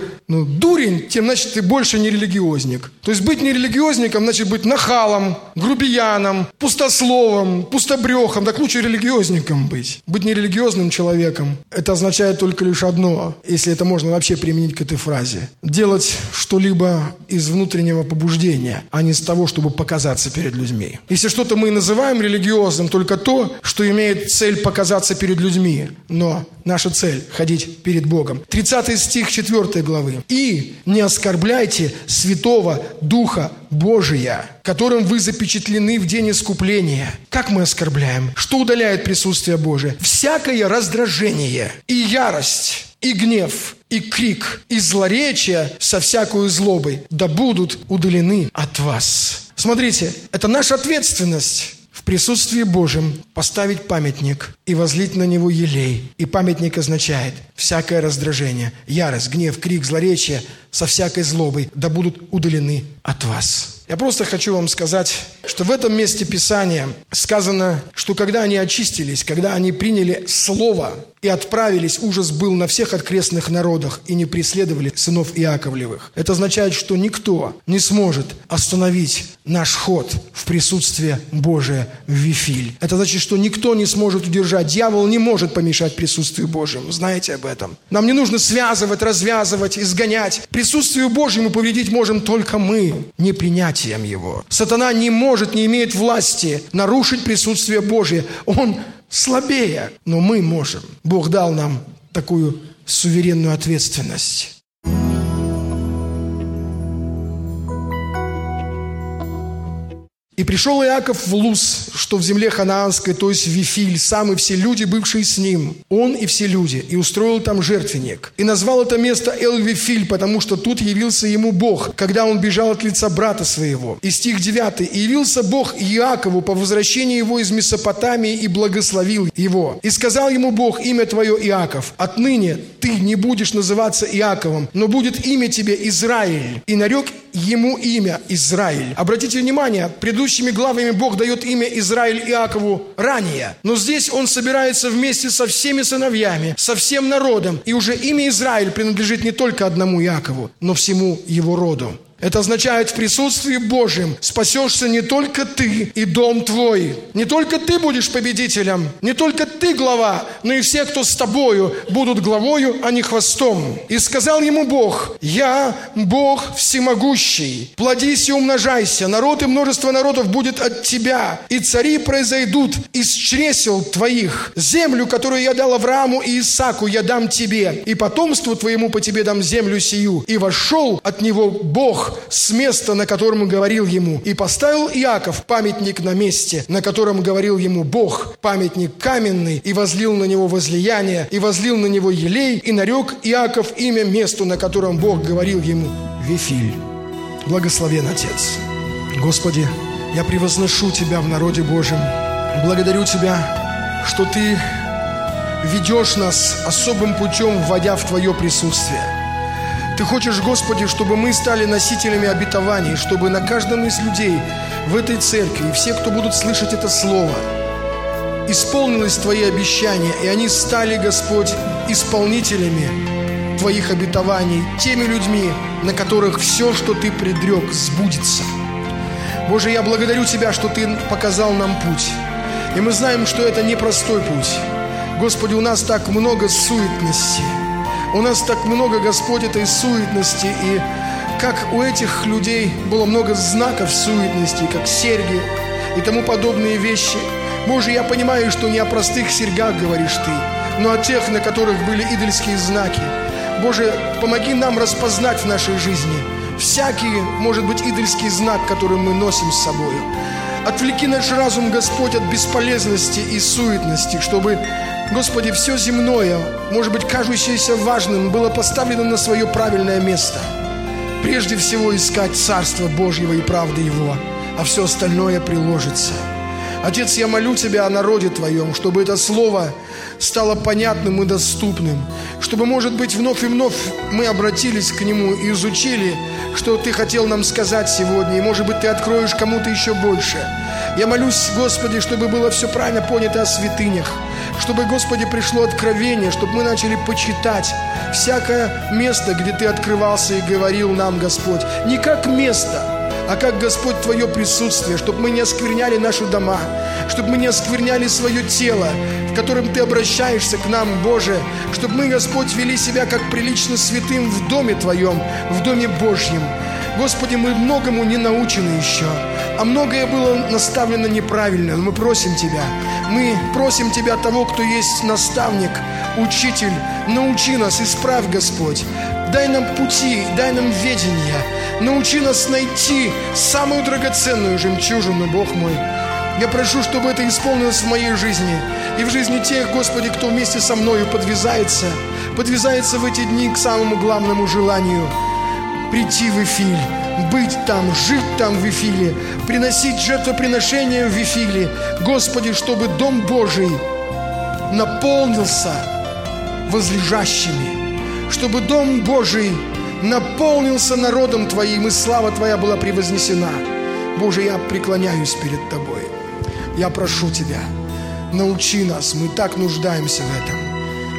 дурень, тем, значит, ты больше не религиозник. То есть, быть не религиозником, значит, быть нахалом, грубияном, пустословом, пустобрехом. Так лучше религиозником быть. Быть нерелигиозным человеком, это означает только лишь одно, если это можно вообще применить к этой фразе. Делать что-либо из внутреннего побуждения, а не из того, чтобы показаться перед людьми. Если что-то мы называем религиозным, только то, что имеет цель показаться перед людьми. Но наша цель – ходить перед Богом. 30 стих 4 главы. «И не оскорбляйте Святого Духа Божия, которым вы запечатлены в день искупления». Как мы оскорбляем? Что удаляет присутствие Божие? Всякое раздражение и ярость, и гнев, и крик, и злоречие со всякою злобой да будут удалены от вас. Смотрите, это наша ответственность. В присутствии Божьем поставить памятник и возлить на него елей. И памятник означает всякое раздражение, ярость, гнев, крик, злоречие со всякой злобой да будут удалены от вас. Я просто хочу вам сказать, что в этом месте Писания сказано, что когда они очистились, когда они приняли Слово, и отправились, ужас был на всех окрестных народах, и не преследовали сынов Иаковлевых. Это означает, что никто не сможет остановить наш ход в присутствие Божие в Вифиль. Это значит, что никто не сможет удержать. Дьявол не может помешать присутствию Божьему. Знаете об этом? Нам не нужно связывать, развязывать, изгонять. Присутствию Божьему повредить можем только мы, непринятием его. Сатана не может, не имеет власти нарушить присутствие Божие. Он слабее, но мы можем. Бог дал нам такую суверенную ответственность. «И пришел Иаков в Луз, что в земле ханаанской, то есть в Вифиль, сам и все люди, бывшие с ним, он и все люди, и устроил там жертвенник. И назвал это место Эл-Вифиль, потому что тут явился ему Бог, когда он бежал от лица брата своего». И стих 9. «И явился Бог Иакову по возвращении его из Месопотамии и благословил его. И сказал ему Бог: имя твое Иаков, отныне ты не будешь называться Иаковом, но будет имя тебе Израиль. И нарек ему имя Израиль». Обратите внимание, предыдущими главами Бог дает имя Израиль Иакову ранее. Но здесь он собирается вместе со всеми сыновьями, со всем народом. И уже имя Израиль принадлежит не только одному Иакову, но всему его роду. Это означает, в присутствии Божьем спасешься не только ты и дом твой. Не только ты будешь победителем, не только ты глава, но и все, кто с тобою, будут главою, а не хвостом. И сказал ему Бог: «Я Бог всемогущий, плодись и умножайся, народ и множество народов будет от тебя, и цари произойдут из чресел твоих. Землю, которую я дал Аврааму и Исааку, я дам тебе, и потомству твоему по тебе дам землю сию». И вошел от него Бог с места, на котором говорил ему. И поставил Иаков памятник на месте, на котором говорил ему Бог, памятник каменный, и возлил на него возлияние, и возлил на него елей, и нарек Иаков имя месту, на котором Бог говорил ему: Вифиль. Благословен Отец. Господи, я превозношу Тебя в народе Божьем. Благодарю Тебя, что Ты ведешь нас особым путем, вводя в Твое присутствие. Ты хочешь, Господи, чтобы мы стали носителями обетований, чтобы на каждом из людей в этой церкви, и все, кто будут слышать это слово, исполнилось Твои обещания, и они стали, Господь, исполнителями Твоих обетований, теми людьми, на которых все, что Ты предрек, сбудется. Боже, я благодарю Тебя, что Ты показал нам путь, и мы знаем, что это непростой путь. Господи, у нас так много суетности. У нас так много, Господь, этой суетности, и как у этих людей было много знаков суетности, как серьги и тому подобные вещи. Боже, я понимаю, что не о простых серьгах говоришь Ты, но о тех, на которых были идольские знаки. Боже, помоги нам распознать в нашей жизни всякий, может быть, идольский знак, который мы носим с собой. Отвлеки наш разум, Господь, от бесполезности и суетности, чтобы, Господи, все земное, может быть, кажущееся важным, было поставлено на свое правильное место. Прежде всего искать Царство Божьего и правды Его, а все остальное приложится. Отец, я молю Тебя о народе Твоем, чтобы это слово стало понятным и доступным, чтобы, может быть, вновь и вновь мы обратились к нему и изучили, что Ты хотел нам сказать сегодня, и, может быть, Ты откроешь кому-то еще больше. Я молюсь, Господи, чтобы было все правильно понято о святынях, чтобы, Господи, пришло откровение, чтобы мы начали почитать всякое место, где Ты открывался и говорил нам, Господь, не как место, а как, Господь, Твое присутствие, чтобы мы не оскверняли наши дома, чтобы мы не оскверняли свое тело, в котором Ты обращаешься к нам, Боже, чтобы мы, Господь, вели себя как прилично святым в доме Твоем, в доме Божьем. Господи, мы многому не научены еще, а многое было наставлено неправильно, но мы просим Тебя, того, кто есть наставник, учитель, научи нас, исправь, Господь. Дай нам пути, дай нам ведение. Научи нас найти самую драгоценную жемчужину, Бог мой. Я прошу, чтобы это исполнилось в моей жизни и в жизни тех, Господи, кто вместе со мною подвязается в эти дни к самому главному желанию – прийти в Вифиль, быть там, жить там в Вифиле, приносить жертвоприношения в Вифиле. Господи, чтобы Дом Божий наполнился возлежащими, чтобы Дом Божий наполнился народом Твоим, и слава Твоя была превознесена. Боже, я преклоняюсь перед Тобой. Я прошу Тебя, научи нас, мы так нуждаемся в этом.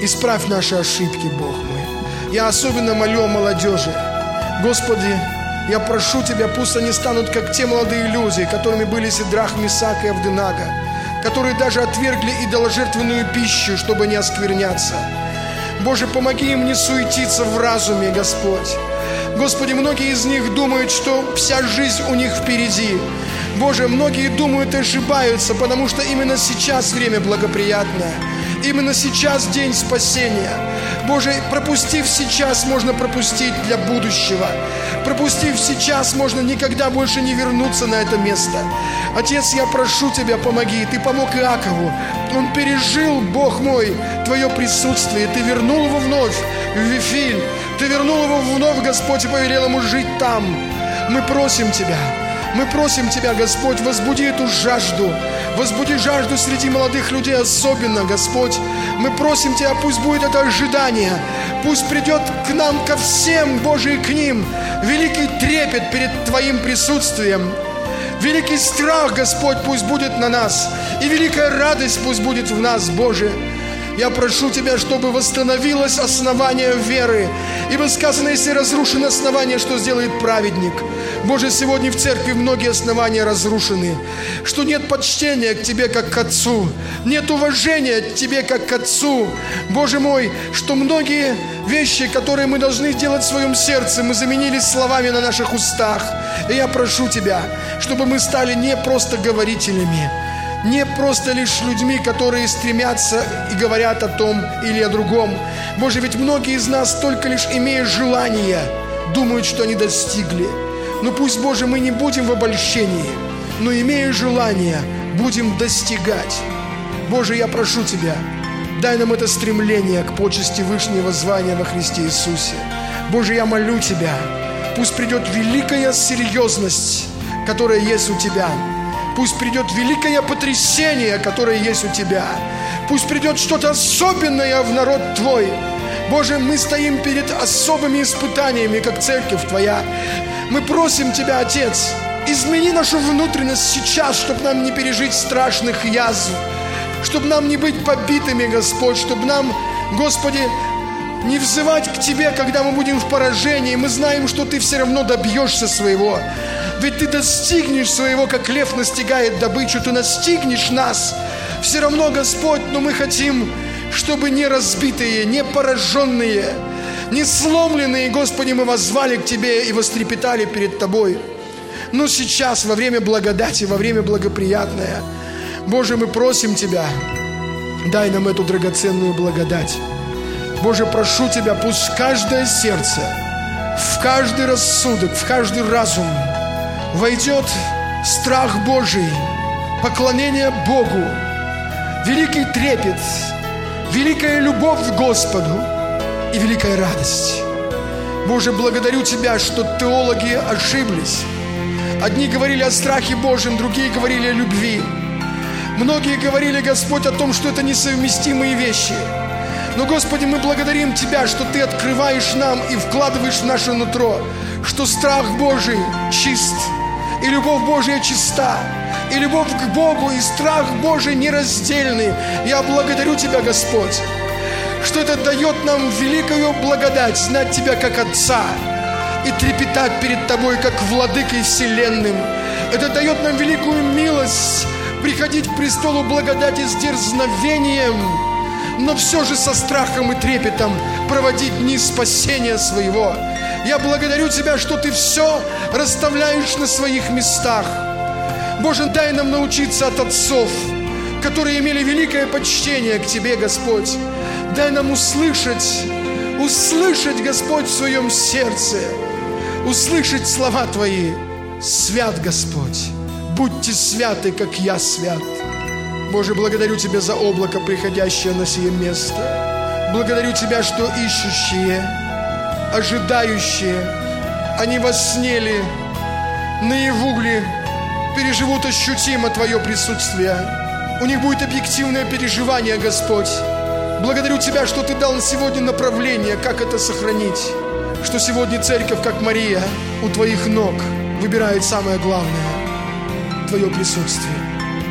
Исправь наши ошибки, Бог мой. Я особенно молю о молодежи. Господи, я прошу Тебя, пусть они станут как те молодые люди, которыми были Сидрах, Месах и Авденага, которые даже отвергли идоложертвенную пищу, чтобы не оскверняться. Боже, помоги им не суетиться в разуме, Господь. Господи, многие из них думают, что вся жизнь у них впереди. Боже, многие думают и ошибаются, потому что именно сейчас время благоприятное. Именно сейчас день спасения. Боже, пропустив сейчас, можно пропустить для будущего. Пропустив сейчас, можно никогда больше не вернуться на это место. Отец, я прошу Тебя, помоги. Ты помог Иакову. Он пережил, Бог мой, Твое присутствие. Ты вернул его вновь в Вифиль. Ты вернул его вновь, Господь, и повелел ему жить там. Мы просим Тебя. Мы просим Тебя, Господь, возбуди эту жажду. Возбуди жажду среди молодых людей особенно, Господь. Мы просим Тебя, пусть будет это ожидание. Пусть придет к нам, ко всем, Боже, и к ним великий трепет перед Твоим присутствием. Великий страх, Господь, пусть будет на нас. И великая радость пусть будет в нас, Боже. Я прошу Тебя, чтобы восстановилось основание веры. Ибо сказано, если разрушено основание, что сделает праведник? Боже, сегодня в церкви многие основания разрушены. Что нет почтения к Тебе, как к Отцу. Нет уважения к Тебе, как к Отцу. Боже мой, что многие вещи, которые мы должны делать в своем сердце, мы заменили словами на наших устах. И я прошу Тебя, чтобы мы стали не просто говорителями, не просто лишь людьми, которые стремятся и говорят о том или о другом. Боже, ведь многие из нас только лишь имея желание, думают, что они достигли. Но пусть, Боже, мы не будем в обольщении, но имея желание, будем достигать. Боже, я прошу Тебя, дай нам это стремление к почести вышнего звания во Христе Иисусе. Боже, я молю Тебя, пусть придет великая серьезность, которая есть у Тебя. Пусть придет великое потрясение, которое есть у Тебя. Пусть придет что-то особенное в народ Твой. Боже, мы стоим перед особыми испытаниями, как церковь Твоя. Мы просим Тебя, Отец, измени нашу внутренность сейчас, чтобы нам не пережить страшных язв, чтобы нам не быть побитыми, Господь, чтобы нам, Господи, не взывать к Тебе, когда мы будем в поражении. Мы знаем, что Ты все равно добьешься своего. Ведь Ты достигнешь своего, как лев настигает добычу. Ты настигнешь нас. Все равно, Господь, но мы хотим, чтобы не разбитые, не пораженные, не сломленные, Господи, мы воззвали к Тебе и вострепетали перед Тобой. Но сейчас, во время благодати, во время благоприятное, Боже, мы просим Тебя, дай нам эту драгоценную благодать. Боже, прошу Тебя, пусть каждое сердце, в каждый рассудок, в каждый разум войдет страх Божий, поклонение Богу, великий трепет, великая любовь к Господу и великая радость. Боже, благодарю Тебя, что теологи ошиблись. Одни говорили о страхе Божьем, другие говорили о любви. Многие говорили, Господь, о том, что это несовместимые вещи. Но, Господи, мы благодарим Тебя, что Ты открываешь нам и вкладываешь в наше нутро, что страх Божий чист, и любовь Божья чиста, и любовь к Богу, и страх Божий нераздельны. Я благодарю Тебя, Господь, что это дает нам великую благодать знать Тебя как Отца и трепетать перед Тобой как Владыкой вселенным. Это дает нам великую милость приходить к престолу благодати с дерзновением, но все же со страхом и трепетом проводить дни спасения своего. Я благодарю Тебя, что Ты все расставляешь на своих местах. Боже, дай нам научиться от отцов, которые имели великое почтение к Тебе, Господь. Дай нам услышать, Господь, в своем сердце, услышать слова Твои. Свят Господь, будьте святы, как я свят. Боже, благодарю Тебя за облако, приходящее на сие место. Благодарю Тебя, что ищущие, ожидающие, они во сне ли, наяву ли, переживут ощутимо Твое присутствие. У них будет объективное переживание, Господь. Благодарю Тебя, что Ты дал сегодня направление, как это сохранить. Что сегодня церковь, как Мария, у Твоих ног выбирает самое главное – Твое присутствие.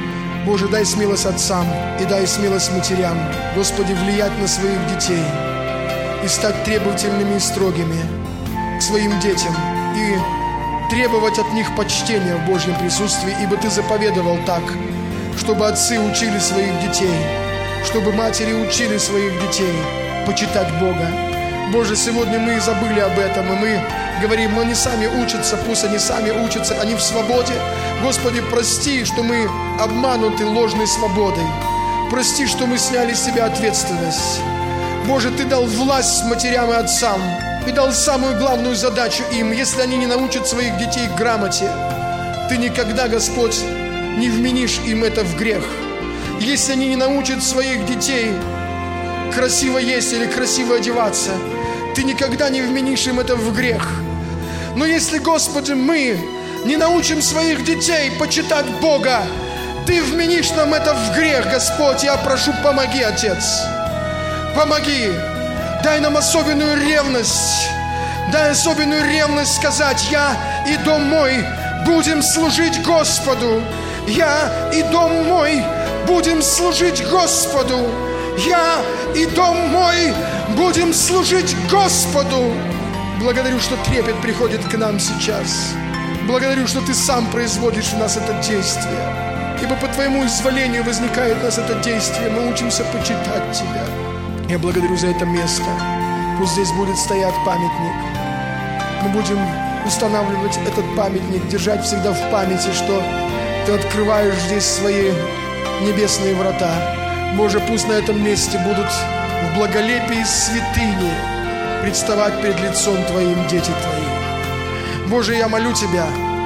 Боже, дай смелость отцам и дай смелость матерям, Господи, влиять на своих детей и стать требовательными и строгими к своим детям и требовать от них почтения в Божьем присутствии, ибо Ты заповедовал так, чтобы отцы учили своих детей, чтобы матери учили своих детей почитать Бога. Боже, сегодня мы забыли об этом, и мы говорим, они сами учатся, пусть они сами учатся, они в свободе. Господи, прости, что мы обмануты ложной свободой. Прости, что мы сняли с себя ответственность. Боже, Ты дал власть матерям и отцам, и дал самую главную задачу им. Если они не научат своих детей грамоте, Ты никогда, Господь, не вменишь им это в грех. Если они не научат своих детей красиво есть или красиво одеваться, Ты никогда не вменишь им это в грех. Но если, Господи, мы не научим своих детей почитать Бога, Ты вменишь нам это в грех, Господь. Я прошу, помоги, Отец. Помоги. Дай нам особенную ревность. Дай особенную ревность сказать: я и дом мой будем служить Господу. Я и дом мой будем служить Господу. Я и дом мой будем служить Господу. Благодарю, что трепет приходит к нам сейчас. Благодарю, что Ты сам производишь в нас это действие. Ибо по Твоему изволению возникает в нас это действие. Мы учимся почитать Тебя. Я благодарю за это место. Пусть здесь будет стоять памятник. Мы будем устанавливать этот памятник, держать всегда в памяти, что Ты открываешь здесь свои небесные врата. Боже, пусть на этом месте будут в благолепии святыни представать перед лицом Твоим дети Твои. Боже, я молю Тебя,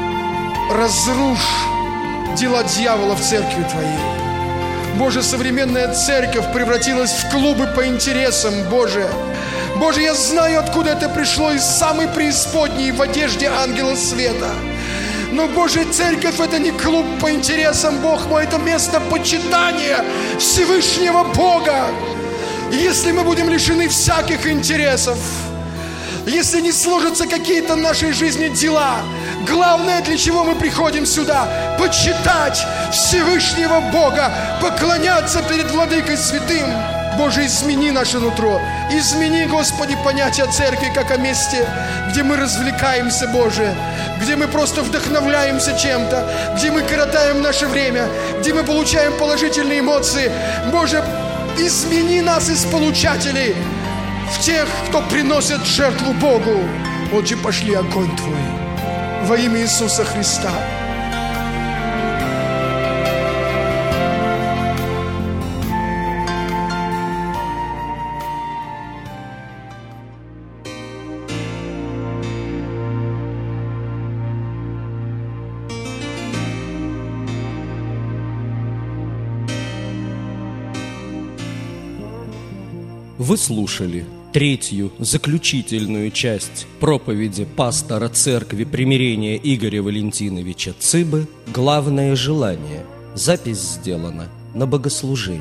разрушь дела дьявола в церкви Твоей. Боже, современная церковь превратилась в клубы по интересам, Боже. Боже, я знаю, откуда это пришло, из самой преисподней в одежде ангела света. Но, Боже, церковь — это не клуб по интересам, Бог мой, это место почитания Всевышнего Бога. И если мы будем лишены всяких интересов, если не сложатся какие-то в нашей жизни дела, главное, для чего мы приходим сюда — почитать Всевышнего Бога, поклоняться перед Владыкой Святым. Боже, измени наше нутро. Измени, Господи, понятие церкви как о месте, где мы развлекаемся, Боже, где мы просто вдохновляемся чем-то, где мы коротаем наше время, где мы получаем положительные эмоции. Боже, измени нас из получателей в тех, кто приносит жертву Богу. Отче, пошли огонь Твой во имя Иисуса Христа. Вы слушали третью, заключительную часть проповеди пастора Церкви Примирения Игоря Валентиновича Цыбы «Главное желание». Запись сделана на богослужении.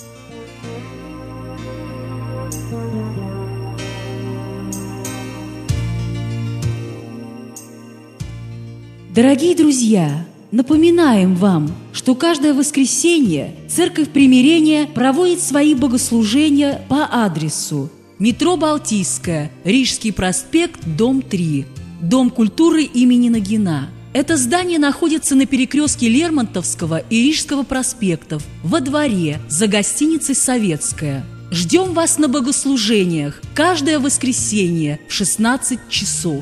Дорогие друзья, напоминаем вам, что каждое воскресенье Церковь Примирения проводит свои богослужения по адресу: метро Балтийская, Рижский проспект, дом 3, Дом культуры имени Нагина. Это здание находится на перекрестке Лермонтовского и Рижского проспектов, во дворе, за гостиницей «Советская». Ждем вас на богослужениях каждое воскресенье в 16 часов.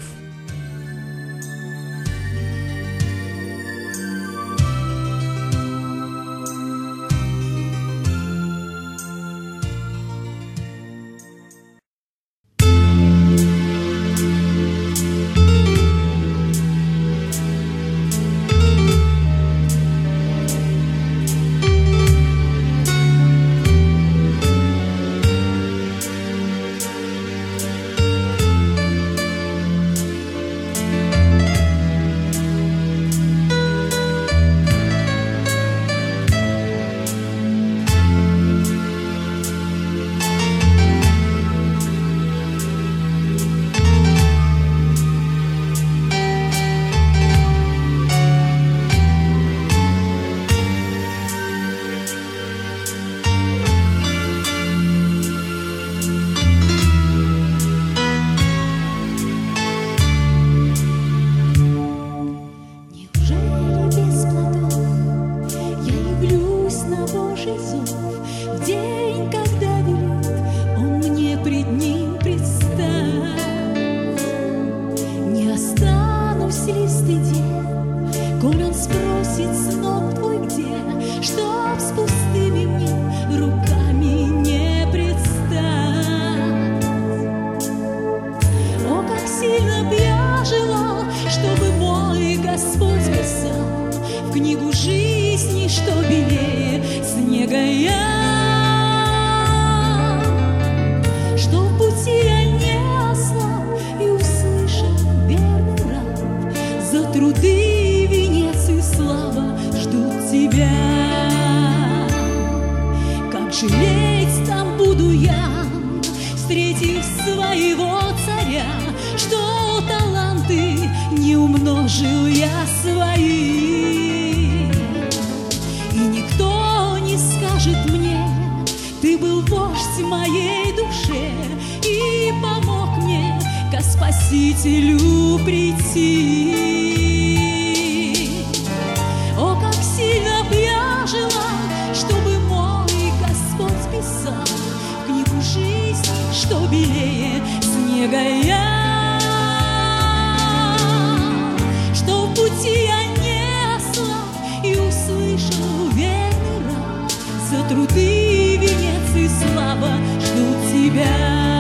чтобы мой Господь писал в книгу жизни, что белее снега я, что в пути я не ослаб и услышал верный раб, за труды венец и слава ждут тебя. Как жалеть там буду я, встретив своего царя, что таланты не умножил я свои. И никто не скажет мне, ты был вождь моей душе и помог мне ко Спасителю прийти. О, как сильно б я жила, чтобы мой Господь писал в книгу жизни, что белее снега я, что в пути я не ослаб и услышал верный раб, за труды венец и слава ждут тебя.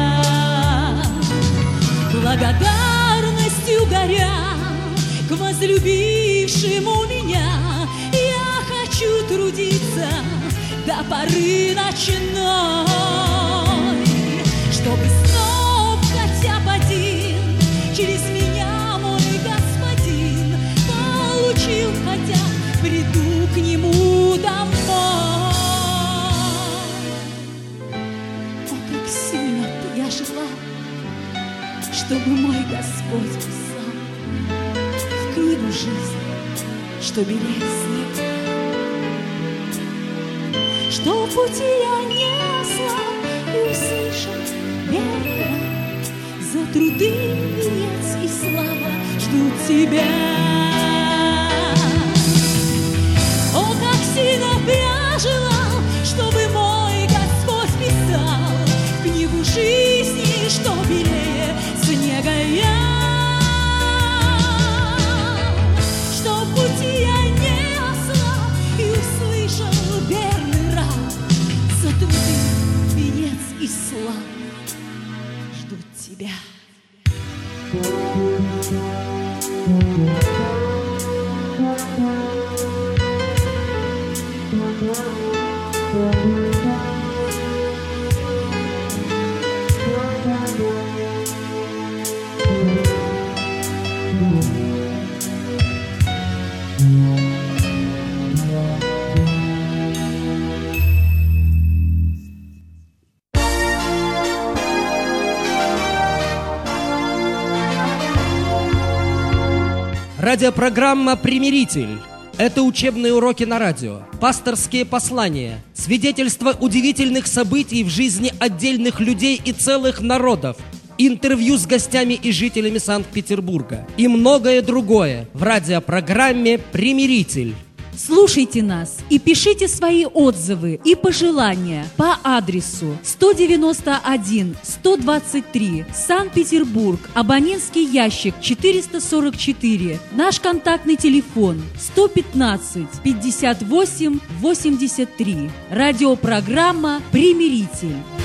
Благодарностью горя к возлюбившему меня, я хочу трудиться до поры ночной, чтобы снова хотя бы один через меня мой Господин получил, хотя приду к нему домой. О, как сильно я жила, чтобы мой Господь писал в книгу жизни, что белее снег, что в пути я не ослаб и услышал верно, за труды венец и слава ждут тебя. О, как сильно б я желал, чтобы мой Господь писал в книгу жизни, что белее снега я, что в пути я не ослаб и услышал верный раб, за труды венец и слава ждут тебя. Радиопрограмма «Примиритель». Это учебные уроки на радио, пасторские послания, свидетельства удивительных событий в жизни отдельных людей и целых народов, интервью с гостями и жителями Санкт-Петербурга и многое другое в радиопрограмме «Примиритель». Слушайте нас и пишите свои отзывы и пожелания по адресу 191-123, Санкт-Петербург, абонентский ящик 444, наш контактный телефон 115-58-83. Радиопрограмма «Примиритель».